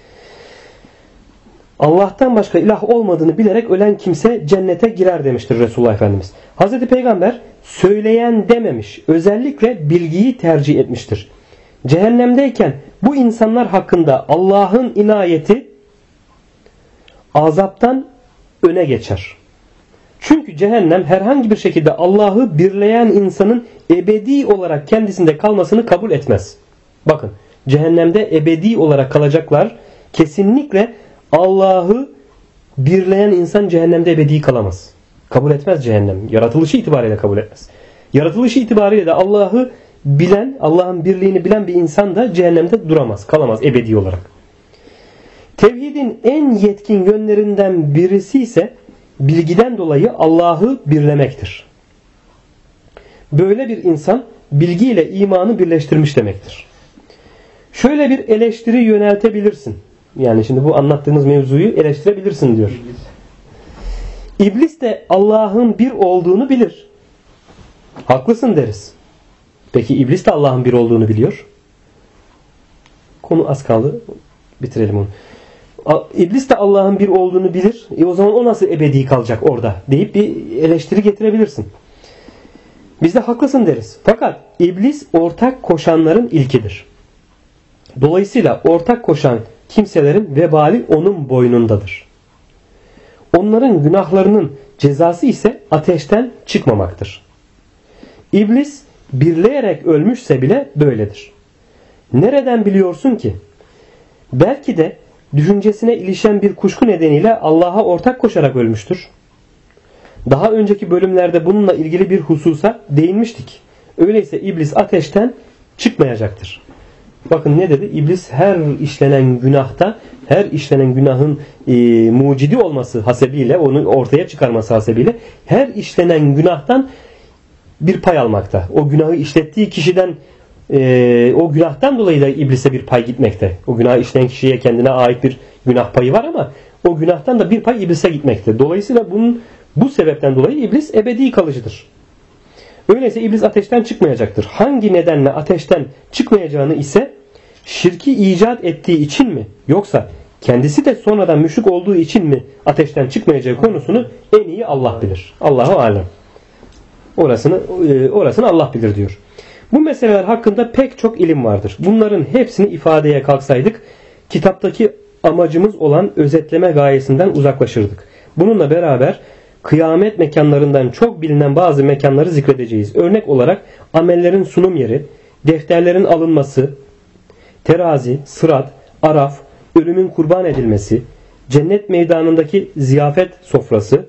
Allah'tan başka ilah olmadığını bilerek ölen kimse cennete girer demiştir Resulullah Efendimiz. Hazreti Peygamber söyleyen dememiş. Özellikle bilgiyi tercih etmiştir. Cehennemdeyken bu insanlar hakkında Allah'ın inayeti azaptan öne geçer. Çünkü cehennem herhangi bir şekilde Allah'ı birleyen insanın ebedi olarak kendisinde kalmasını kabul etmez. Bakın, cehennemde ebedi olarak kalacaklar. Kesinlikle Allah'ı birleyen insan cehennemde ebedi kalamaz. Kabul etmez cehennem. Yaratılışı itibariyle kabul etmez. Yaratılışı itibariyle de Allah'ı bilen, Allah'ın birliğini bilen bir insan da cehennemde duramaz, kalamaz ebedi olarak. Tevhidin en yetkin yönlerinden birisi ise bilgiden dolayı Allah'ı birlemektir. Böyle bir insan bilgiyle imanı birleştirmiş demektir. Şöyle bir eleştiri yöneltebilirsin. Yani şimdi bu anlattığımız mevzuyu eleştirebilirsin diyor. İblis de Allah'ın bir olduğunu bilir. Haklısın deriz. Peki iblis de Allah'ın bir olduğunu biliyor. Konu az kaldı. Bitirelim onu. İblis de Allah'ın bir olduğunu bilir. O zaman o nasıl ebedi kalacak orada deyip bir eleştiri getirebilirsin. Biz de haklısın deriz. Fakat iblis ortak koşanların ilkidir. Dolayısıyla ortak koşan kimselerin vebali onun boynundadır. Onların günahlarının cezası ise ateşten çıkmamaktır. İblis birleyerek ölmüşse bile böyledir. Nereden biliyorsun ki? Belki de düşüncesine ilişen bir kuşku nedeniyle Allah'a ortak koşarak ölmüştür. Daha önceki bölümlerde bununla ilgili bir hususa değinmiştik. Öyleyse iblis ateşten çıkmayacaktır. Bakın ne dedi? İblis her işlenen günahta, her işlenen günahın mucidi olması hasebiyle, onu ortaya çıkarması hasebiyle her işlenen günahtan bir pay almakta. O günahı işlettiği kişiden o günahtan dolayı da iblise bir pay gitmekte. O günahı işleyen kişiye kendine ait bir günah payı var ama o günahtan da bir pay iblise gitmekte. Dolayısıyla bu sebepten dolayı iblis ebedi kalıcıdır. Öyleyse iblis ateşten çıkmayacaktır. Hangi nedenle ateşten çıkmayacağını ise şirki icat ettiği için mi yoksa kendisi de sonradan müşrik olduğu için mi ateşten çıkmayacağı konusunu en iyi Allah bilir. Allahu alem. Orasını Allah bilir diyor. Bu meseleler hakkında pek çok ilim vardır. Bunların hepsini ifadeye kalksaydık kitaptaki amacımız olan özetleme gayesinden uzaklaşırdık. Bununla beraber kıyamet mekanlarından çok bilinen bazı mekanları zikredeceğiz. Örnek olarak amellerin sunum yeri, defterlerin alınması, terazi, sırat, araf, ölümün kurban edilmesi, cennet meydanındaki ziyafet sofrası.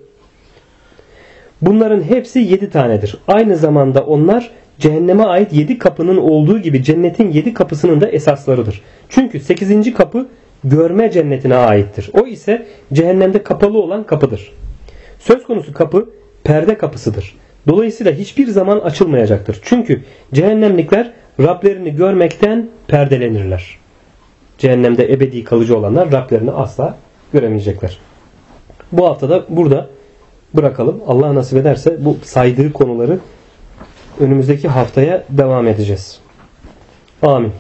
Bunların hepsi 7 tanedir. Aynı zamanda onlar cehenneme ait 7 kapının olduğu gibi cennetin 7 kapısının da esaslarıdır. Çünkü 8. kapı görme cennetine aittir. O ise cehennemde kapalı olan kapıdır. Söz konusu kapı perde kapısıdır. Dolayısıyla hiçbir zaman açılmayacaktır. Çünkü cehennemlikler Rablerini görmekten perdelenirler. Cehennemde ebedi kalıcı olanlar Rablerini asla göremeyecekler. Bu haftada burada bırakalım. Allah nasip ederse bu saydığı konuları önümüzdeki haftaya devam edeceğiz. Amin.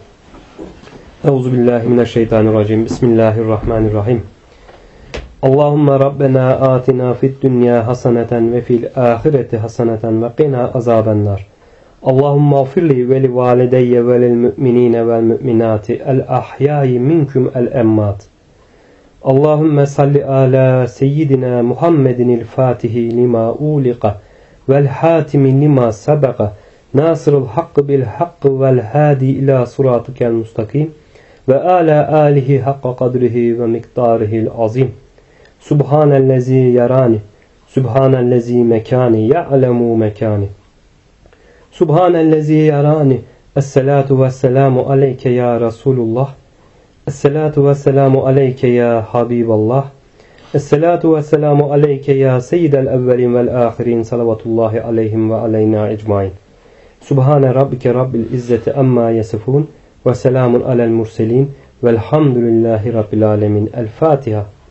Euzubillahimineşşeytanirracim. Bismillahirrahmanirrahim. Allahümme Rabbena atina fid dünya haseneten ve fil ahireti haseneten ve qina azabennar. Allahümme afirli ve li valideyye ve lil müminine vel müminati el ahyayi minkum el emmat. Allahümme salli ala seyyidina Muhammedinil fatihi lima uliqa vel hatimi lima sabaka nasırul hakkı bil hakkı vel hadi ila suratikel mustakim ve ala alihi hakka kadrihi ve miktarihil azim. Subhanellezi yarani, Subhanellezi mekani, ya'lemu mekani. Subhanellezi yarani, Esselatu vesselamu aleyke ya Resulullah. Esselatu vesselamu aleyke ya Habiballah. Esselatu vesselamu aleyke ya Seyyidel evvelin vel ahirin. Salavatullahi aleyhim ve aleyna ecmain. Subhane Rabbike Rabbil izzeti amma yasifun. Ve selamun alel murselin. Velhamdülillahi Rabbil alemin. El Fatiha.